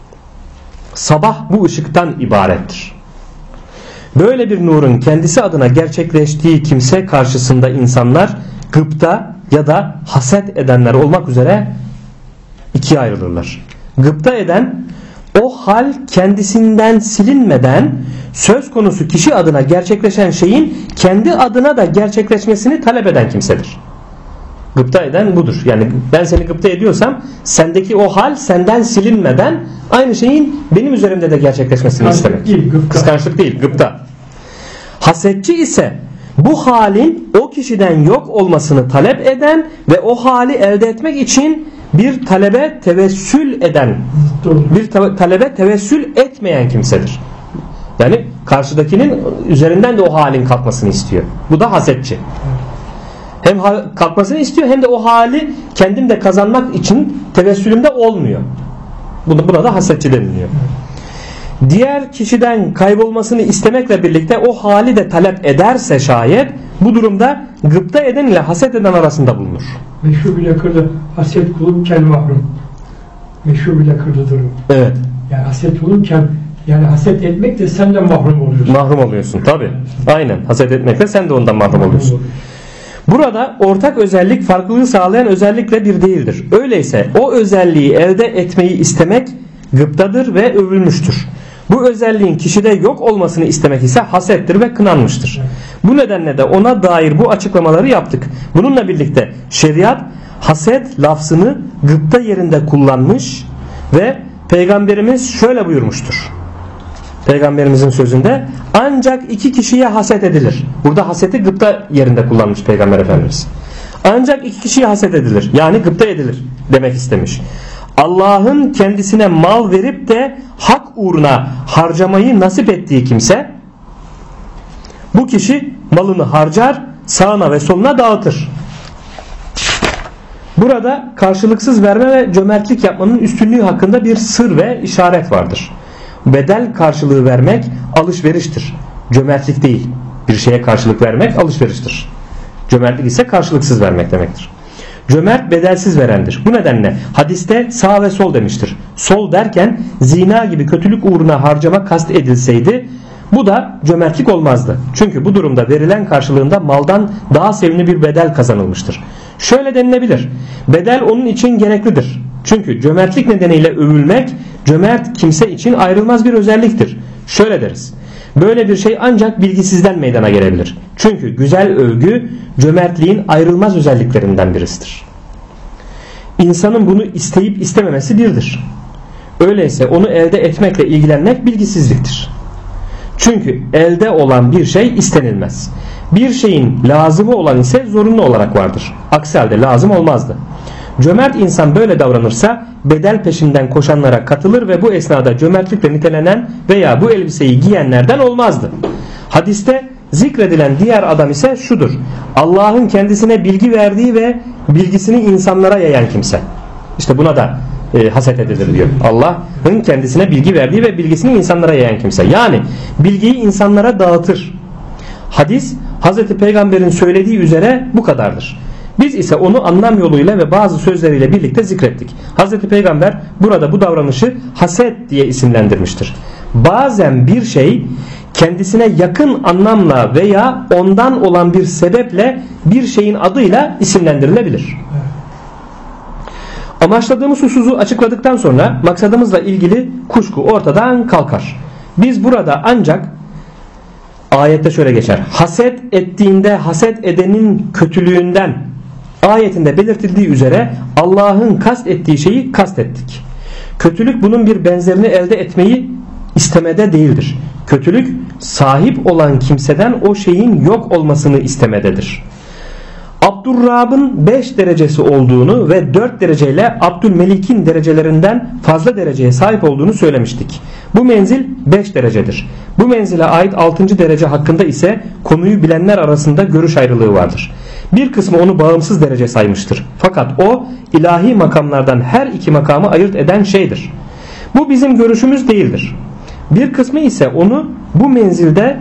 Sabah bu ışıktan ibarettir. Böyle bir nurun kendisi adına gerçekleştiği kimse karşısında insanlar gıpta ya da haset edenler olmak üzere ikiye ayrılırlar. Gıpta eden, o hal kendisinden silinmeden söz konusu kişi adına gerçekleşen şeyin kendi adına da gerçekleşmesini talep eden kimsedir. Gıpta eden budur. Yani ben seni gıpta ediyorsam sendeki o hal senden silinmeden aynı şeyin benim üzerimde de gerçekleşmesini istemek. Kıskançlık değil, gıpta. Hasetçi ise bu halin o kişiden yok olmasını talep eden ve o hali elde etmek için bir talebe tevessül eden, bir talebe tevessül etmeyen kimsedir. Yani karşıdakinin üzerinden de o halin kalkmasını istiyor. Bu da hasetçi. Hem kalkmasını istiyor hem de o hali kendim de kazanmak için tevessülümde olmuyor. Buna da hasetçi deniliyor. Diğer kişiden kaybolmasını istemekle birlikte o hali de talep ederse şayet bu durumda gıpta eden ile haset eden arasında bulunur. Meşhur bile kırdı. Haset kulunken mahrum. Meşhur bile kırdı durum. Evet. Yani haset kulunken, yani haset etmek de senden mahrum oluyorsun. Mahrum oluyorsun tabi. Aynen. Haset etmekle sen de ondan mahrum oluyorsun. Burada ortak özellik farklılığı sağlayan özellikle bir değildir. Öyleyse o özelliği elde etmeyi istemek gıptadır ve övülmüştür. Bu özelliğin kişide yok olmasını istemek ise hasettir ve kınanmıştır. Bu nedenle de ona dair bu açıklamaları yaptık. Bununla birlikte şeriat haset lafzını gıpta yerinde kullanmış ve Peygamberimiz şöyle buyurmuştur. Peygamberimizin sözünde ancak iki kişiye haset edilir. Burada haseti gıpta yerinde kullanmış Peygamber Efendimiz. Ancak iki kişiye haset edilir. Yani gıpta edilir demek istemiş. Allah'ın kendisine mal verip de hak uğruna harcamayı nasip ettiği kimse, bu kişi malını harcar, sağına ve soluna dağıtır. Burada karşılıksız verme ve cömertlik yapmanın üstünlüğü hakkında bir sır ve işaret vardır. Bedel karşılığı vermek alışveriştir. Cömertlik değil. Bir şeye karşılık vermek alışveriştir. Cömertlik ise karşılıksız vermek demektir. Cömert bedelsiz verendir. Bu nedenle hadiste sağ ve sol demiştir. Sol derken zina gibi kötülük uğruna harcama kast edilseydi bu da cömertlik olmazdı. Çünkü bu durumda verilen karşılığında maldan daha sevimli bir bedel kazanılmıştır. Şöyle denilebilir: bedel onun için gereklidir. Çünkü cömertlik nedeniyle övülmek cömert kimse için ayrılmaz bir özelliktir. Şöyle deriz: böyle bir şey ancak bilgisizden meydana gelebilir. Çünkü güzel övgü cömertliğin ayrılmaz özelliklerinden birisidir. İnsanın bunu isteyip istememesi birdir. Öyleyse onu elde etmekle ilgilenmek bilgisizliktir. Çünkü elde olan bir şey istenilmez. Bir şeyin lazımı olan ise zorunlu olarak vardır. Aksi halde lazım olmazdı. Cömert insan böyle davranırsa bedel peşinden koşanlara katılır ve bu esnada cömertlikle nitelenen veya bu elbiseyi giyenlerden olmazdı. Hadiste zikredilen diğer adam ise şudur: Allah'ın kendisine bilgi verdiği ve bilgisini insanlara yayan kimse. İşte buna da haset edilir diyor. Allah'ın kendisine bilgi verdiği ve bilgisini insanlara yayan kimse. Yani bilgiyi insanlara dağıtır. Hadis Hazreti Peygamber'in söylediği üzere bu kadardır. Biz ise onu anlam yoluyla ve bazı sözleriyle birlikte zikrettik. Hazreti Peygamber burada bu davranışı haset diye isimlendirmiştir. Bazen bir şey kendisine yakın anlamla veya ondan olan bir sebeple bir şeyin adıyla isimlendirilebilir. Amaçladığımız hususu açıkladıktan sonra maksadımızla ilgili kuşku ortadan kalkar. Biz burada ancak ayette şöyle geçer: haset ettiğinde haset edenin kötülüğünden ayetinde belirtildiği üzere Allah'ın kast ettiği şeyi kastettik. Kötülük bunun bir benzerini elde etmeyi istemede değildir. Kötülük sahip olan kimseden o şeyin yok olmasını istemededir. Abdurrab'ın 5 derecesi olduğunu ve 4 dereceyle Abdülmelik'in derecelerinden fazla dereceye sahip olduğunu söylemiştik. Bu menzil 5 derecedir. Bu menzile ait 6. derece hakkında ise konuyu bilenler arasında görüş ayrılığı vardır. Bir kısmı onu bağımsız derece saymıştır. Fakat o ilahi makamlardan her iki makamı ayırt eden şeydir. Bu bizim görüşümüz değildir. Bir kısmı ise onu bu menzilde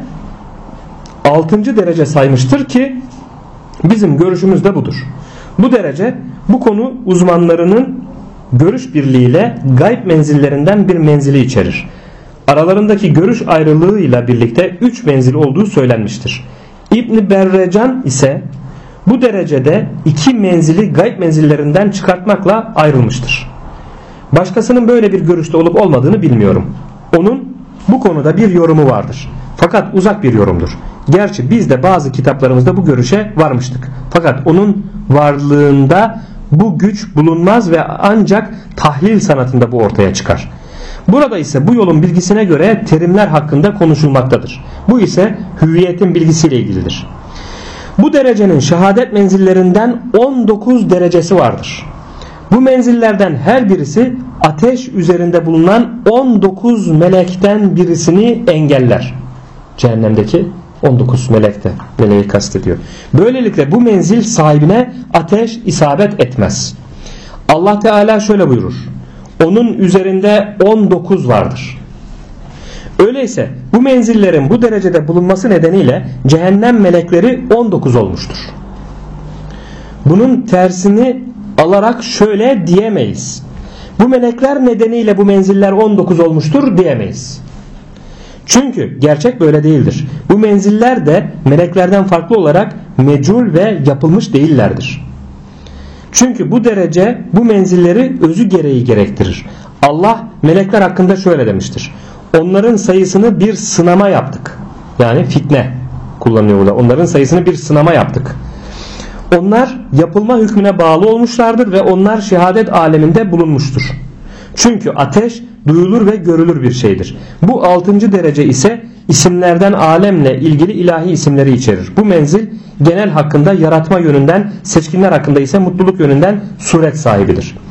6. derece saymıştır ki bizim görüşümüz de budur. Bu derece bu konu uzmanlarının görüş birliğiyle gayb menzillerinden bir menzili içerir. Aralarındaki görüş ayrılığıyla birlikte 3 menzil olduğu söylenmiştir. İbn Berrecan ise bu derecede 2 menzili gayb menzillerinden çıkartmakla ayrılmıştır. Başkasının böyle bir görüşte olup olmadığını bilmiyorum. Onun bu konuda bir yorumu vardır. Fakat uzak bir yorumdur. Gerçi biz de bazı kitaplarımızda bu görüşe varmıştık. Fakat onun varlığında bu güç bulunmaz ve ancak tahlil sanatında bu ortaya çıkar. Burada ise bu yolun bilgisine göre terimler hakkında konuşulmaktadır. Bu ise hüviyetin bilgisiyle ilgilidir. Bu derecenin şehadet menzillerinden 19 derecesi vardır. Bu menzillerden her birisi ateş üzerinde bulunan 19 melekten birisini engeller. Cehennemdeki 19 meleği kastediyor. Böylelikle bu menzil sahibine ateş isabet etmez. Allah Teala şöyle buyurur: onun üzerinde 19 vardır. Öyleyse bu menzillerin bu derecede bulunması nedeniyle cehennem melekleri 19 olmuştur. Bunun tersini alarak şöyle diyemeyiz: bu melekler nedeniyle bu menziller 19 olmuştur diyemeyiz. Çünkü gerçek böyle değildir. Bu menziller de meleklerden farklı olarak mecul ve yapılmış değillerdir. Çünkü bu derece bu menzilleri özü gereği gerektirir. Allah melekler hakkında şöyle demiştir: onların sayısını bir sınama yaptık. Yani fitne kullanıyor burada. Onların sayısını bir sınama yaptık. Onlar yapılma hükmüne bağlı olmuşlardır ve onlar şehadet aleminde bulunmuştur. Çünkü ateş duyulur ve görülür bir şeydir. Bu 6. derece ise isimlerden alemle ilgili ilahi isimleri içerir. Bu menzil genel hakkında yaratma yönünden, seçkinler hakkında ise mutluluk yönünden suret sahibidir.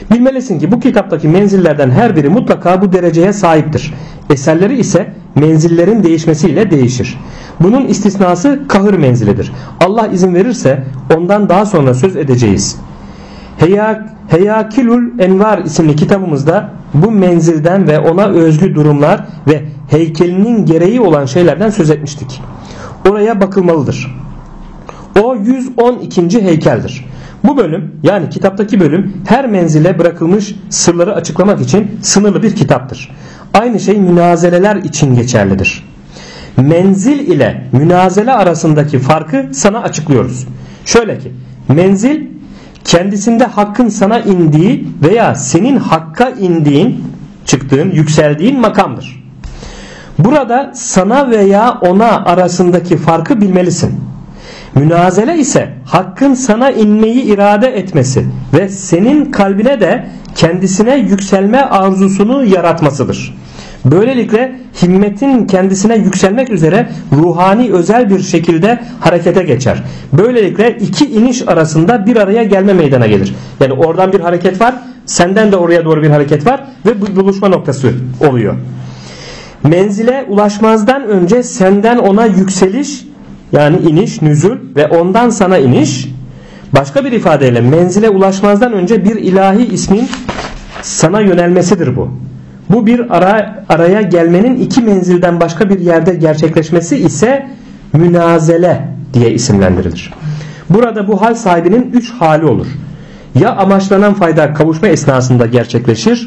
Bilmelisin ki bu kitaptaki menzillerden her biri mutlaka bu dereceye sahiptir. Eserleri ise menzillerin değişmesiyle değişir. Bunun istisnası kahır menzilidir. Allah izin verirse ondan daha sonra söz edeceğiz. Heyakilül Envar isimli kitabımızda bu menzilden ve ona özgü durumlar ve heykelinin gereği olan şeylerden söz etmiştik. Oraya bakılmalıdır. O 112. heykeldir. Bu bölüm, yani kitaptaki bölüm, her menzile bırakılmış sırları açıklamak için sınırlı bir kitaptır. Aynı şey münazeleler için geçerlidir. Menzil ile münazele arasındaki farkı sana açıklıyoruz. Şöyle ki, menzil kendisinde hakkın sana indiği veya senin hakka indiğin, çıktığın, yükseldiğin makamdır. Burada sana veya ona arasındaki farkı bilmelisin. Münazele ise hakkın sana inmeyi irade etmesi ve senin kalbine de kendisine yükselme arzusunu yaratmasıdır. Böylelikle himmetin kendisine yükselmek üzere ruhani özel bir şekilde harekete geçer. Böylelikle iki iniş arasında bir araya gelme meydana gelir. Yani oradan bir hareket var, senden de oraya doğru bir hareket var ve bu buluşma noktası oluyor. Menzile ulaşmazdan önce senden ona yükseliş, yani iniş, nüzul ve ondan sana iniş, başka bir ifadeyle menzile ulaşmazdan önce bir ilahi ismin sana yönelmesidir bu. Bu bir araya gelmenin iki menzilden başka bir yerde gerçekleşmesi ise münazele diye isimlendirilir. Burada bu hal sahibinin 3 hali olur. Ya amaçlanan fayda kavuşma esnasında gerçekleşir.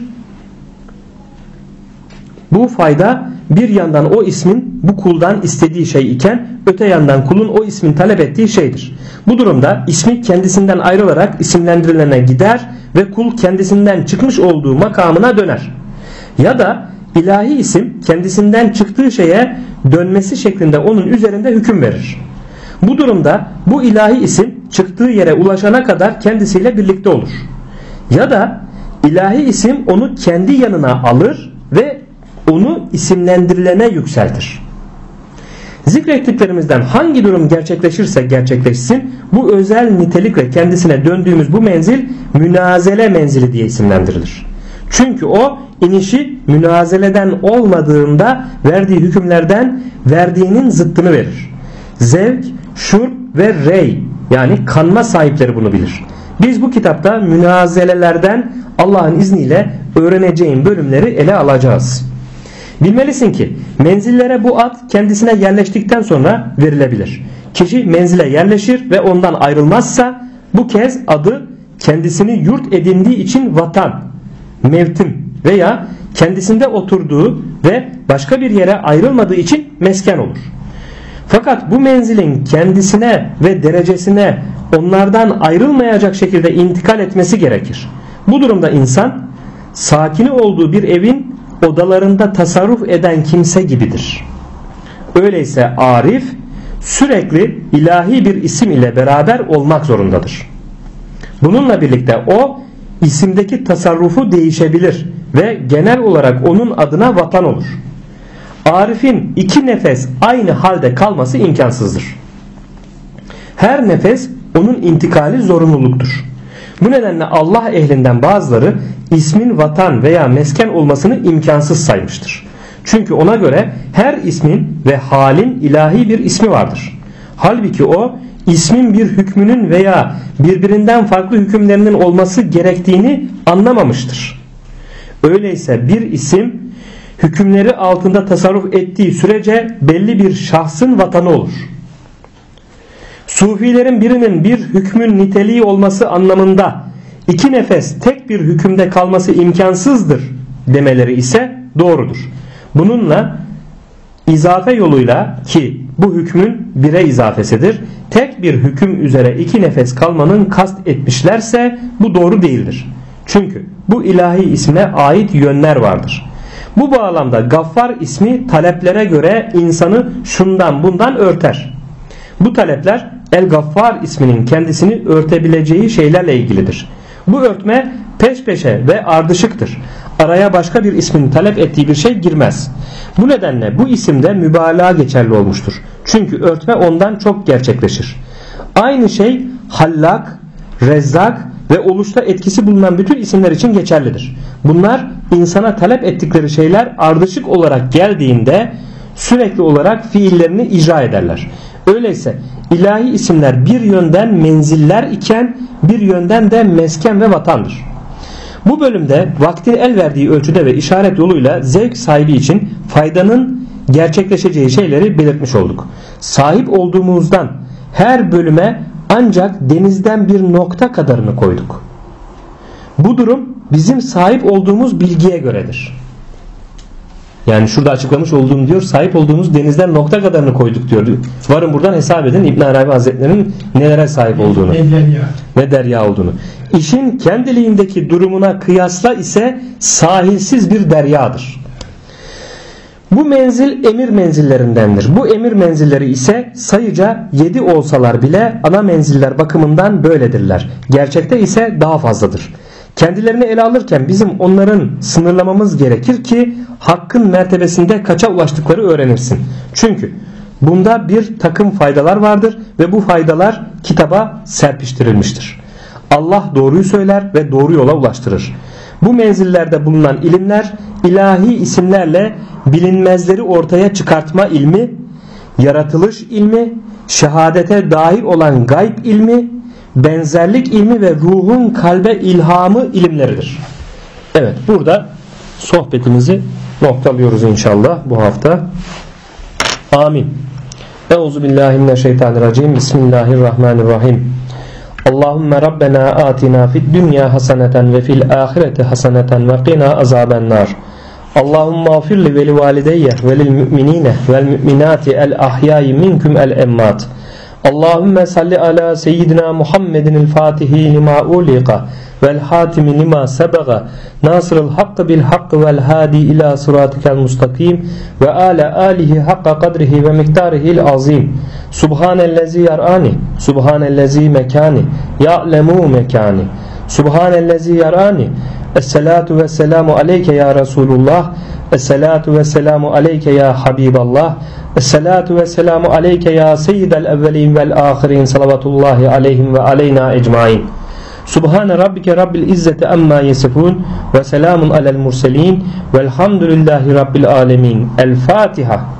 Bu fayda bir yandan o ismin bu kuldan istediği şey iken öte yandan kulun o ismin talep ettiği şeydir. Bu durumda ismi kendisinden ayrılarak isimlendirilene gider ve kul kendisinden çıkmış olduğu makamına döner. Ya da ilahi isim kendisinden çıktığı şeye dönmesi şeklinde onun üzerinde hüküm verir. Bu durumda bu ilahi isim çıktığı yere ulaşana kadar kendisiyle birlikte olur. Ya da ilahi isim onu kendi yanına alır ve onu isimlendirilene yükseltir. Zikrettiklerimizden hangi durum gerçekleşirse gerçekleşsin, bu özel nitelikle kendisine döndüğümüz bu menzil münazele menzili diye isimlendirilir. Çünkü o inişi münazeleden olmadığında verdiği hükümlerden verdiğinin zıttını verir. Zevk, şurb ve rey, yani kanma sahipleri bunu bilir. Biz bu kitapta münazelelerden Allah'ın izniyle öğreneceğin bölümleri ele alacağız. Bilmelisin ki menzillere bu ad kendisine yerleştikten sonra verilebilir. Kişi menzile yerleşir ve ondan ayrılmazsa bu kez adı kendisini yurt edindiği için vatan, mevtim veya kendisinde oturduğu ve başka bir yere ayrılmadığı için mesken olur. Fakat bu menzilin kendisine ve derecesine onlardan ayrılmayacak şekilde intikal etmesi gerekir. Bu durumda insan sakini olduğu bir evin odalarında tasarruf eden kimse gibidir. Öyleyse arif sürekli ilahi bir isim ile beraber olmak zorundadır. Bununla birlikte o isimdeki tasarrufu değişebilir ve genel olarak onun adına vatan olur. Arif'in 2 nefes aynı halde kalması imkansızdır. Her nefes onun intikali zorunluluktur. Bu nedenle Allah ehlinden bazıları ismin vatan veya mesken olmasını imkansız saymıştır. Çünkü ona göre her ismin ve halin ilahi bir ismi vardır. Halbuki o ismin bir hükmünün veya birbirinden farklı hükümlerinin olması gerektiğini anlamamıştır. Öyleyse bir isim hükümleri altında tasarruf ettiği sürece belli bir şahsın vatanı olur. Sufilerin birinin bir hükmün niteliği olması anlamında 2 nefes tek bir hükümde kalması imkansızdır demeleri ise doğrudur. Bununla izafe yoluyla, ki bu hükmün 1'e izafesidir, tek bir hüküm üzere 2 nefes kalmanın kast etmişlerse bu doğru değildir. Çünkü bu ilahi isme ait yönler vardır. Bu bağlamda Gaffar ismi taleplere göre insanı şundan bundan örter. Bu talepler El-Gaffar isminin kendisini örtebileceği şeylerle ilgilidir. Bu örtme peş peşe ve ardışıktır. Araya başka bir ismin talep ettiği bir şey girmez. Bu nedenle bu isimde mübalağa geçerli olmuştur. Çünkü örtme ondan çok gerçekleşir. Aynı şey Hallak, Rezzak ve oluşta etkisi bulunan bütün isimler için geçerlidir. Bunlar insana talep ettikleri şeyler ardışık olarak geldiğinde sürekli olarak fiillerini icra ederler. Öyleyse ilahi isimler bir yönden menziller iken bir yönden de mesken ve vatandır. Bu bölümde vaktin el verdiği ölçüde ve işaret yoluyla zevk sahibi için faydanın gerçekleşeceği şeyleri belirtmiş olduk. Sahip olduğumuzdan her bölüme ancak denizden bir nokta kadarını koyduk. Bu durum bizim sahip olduğumuz bilgiye göredir. Yani şurada açıklamış olduğum diyor, sahip olduğumuz denizden nokta kadarını koyduk diyor. Varın buradan hesap edin İbn Arabi Hazretleri'nin nelere sahip olduğunu. Ne derya olduğunu. İşin kendiliğindeki durumuna kıyasla ise sahilsiz bir deryadır. Bu menzil emir menzillerindendir. Bu emir menzilleri ise sayıca 7 olsalar bile ana menziller bakımından böyledirler. Gerçekte ise daha fazladır. Kendilerini ele alırken bizim onların sınırlamamız gerekir ki hakkın mertebesinde kaça ulaştıkları öğrenirsin. Çünkü bunda bir takım faydalar vardır ve bu faydalar kitaba serpiştirilmiştir. Allah doğruyu söyler ve doğru yola ulaştırır. Bu menzillerde bulunan ilimler ilahi isimlerle bilinmezleri ortaya çıkartma ilmi, yaratılış ilmi, şehadete dair olan gayb ilmi, benzerlik ilmi ve ruhun kalbe ilhamı ilimleridir. Evet, burada sohbetimizi noktalıyoruz inşallah bu hafta. Amin. Euzubillahimineşşeytanirracim. Bismillahirrahmanirrahim. Allahümme Rabbena atina fid dünya haseneten ve fil ahireti haseneten ve qina azabennar. Allahümme afirli ve li valideyye ve lil müminine vel müminati el ahyayi minkum el emmat. Allahümme salli ala seyyidina Muhammedin el fatihi lima uliqa vel hatimi lima sebaga nasırıl hakkı bil hakkı vel hadi ila sıratikel mustakim ve ala alihi hakka kadrihi ve miktarihil azim. Subhanellezi yarani, subhanellezi mekani, ya'lemu mekani, subhanellezi yarani. Esselatu ve selamu aleyke ya Resulullah, esselatu ve selamu aleyke ya Habiballah, esselatu ve selamu aleyke ya seyyidel evvelin vel ahirin, salavatullahi aleyhim ve aleyna ecmain. Subhane rabbike rabbil izzeti amma yesifun ve selamun alel murselin velhamdülillahi rabbil alemin. El Fatiha.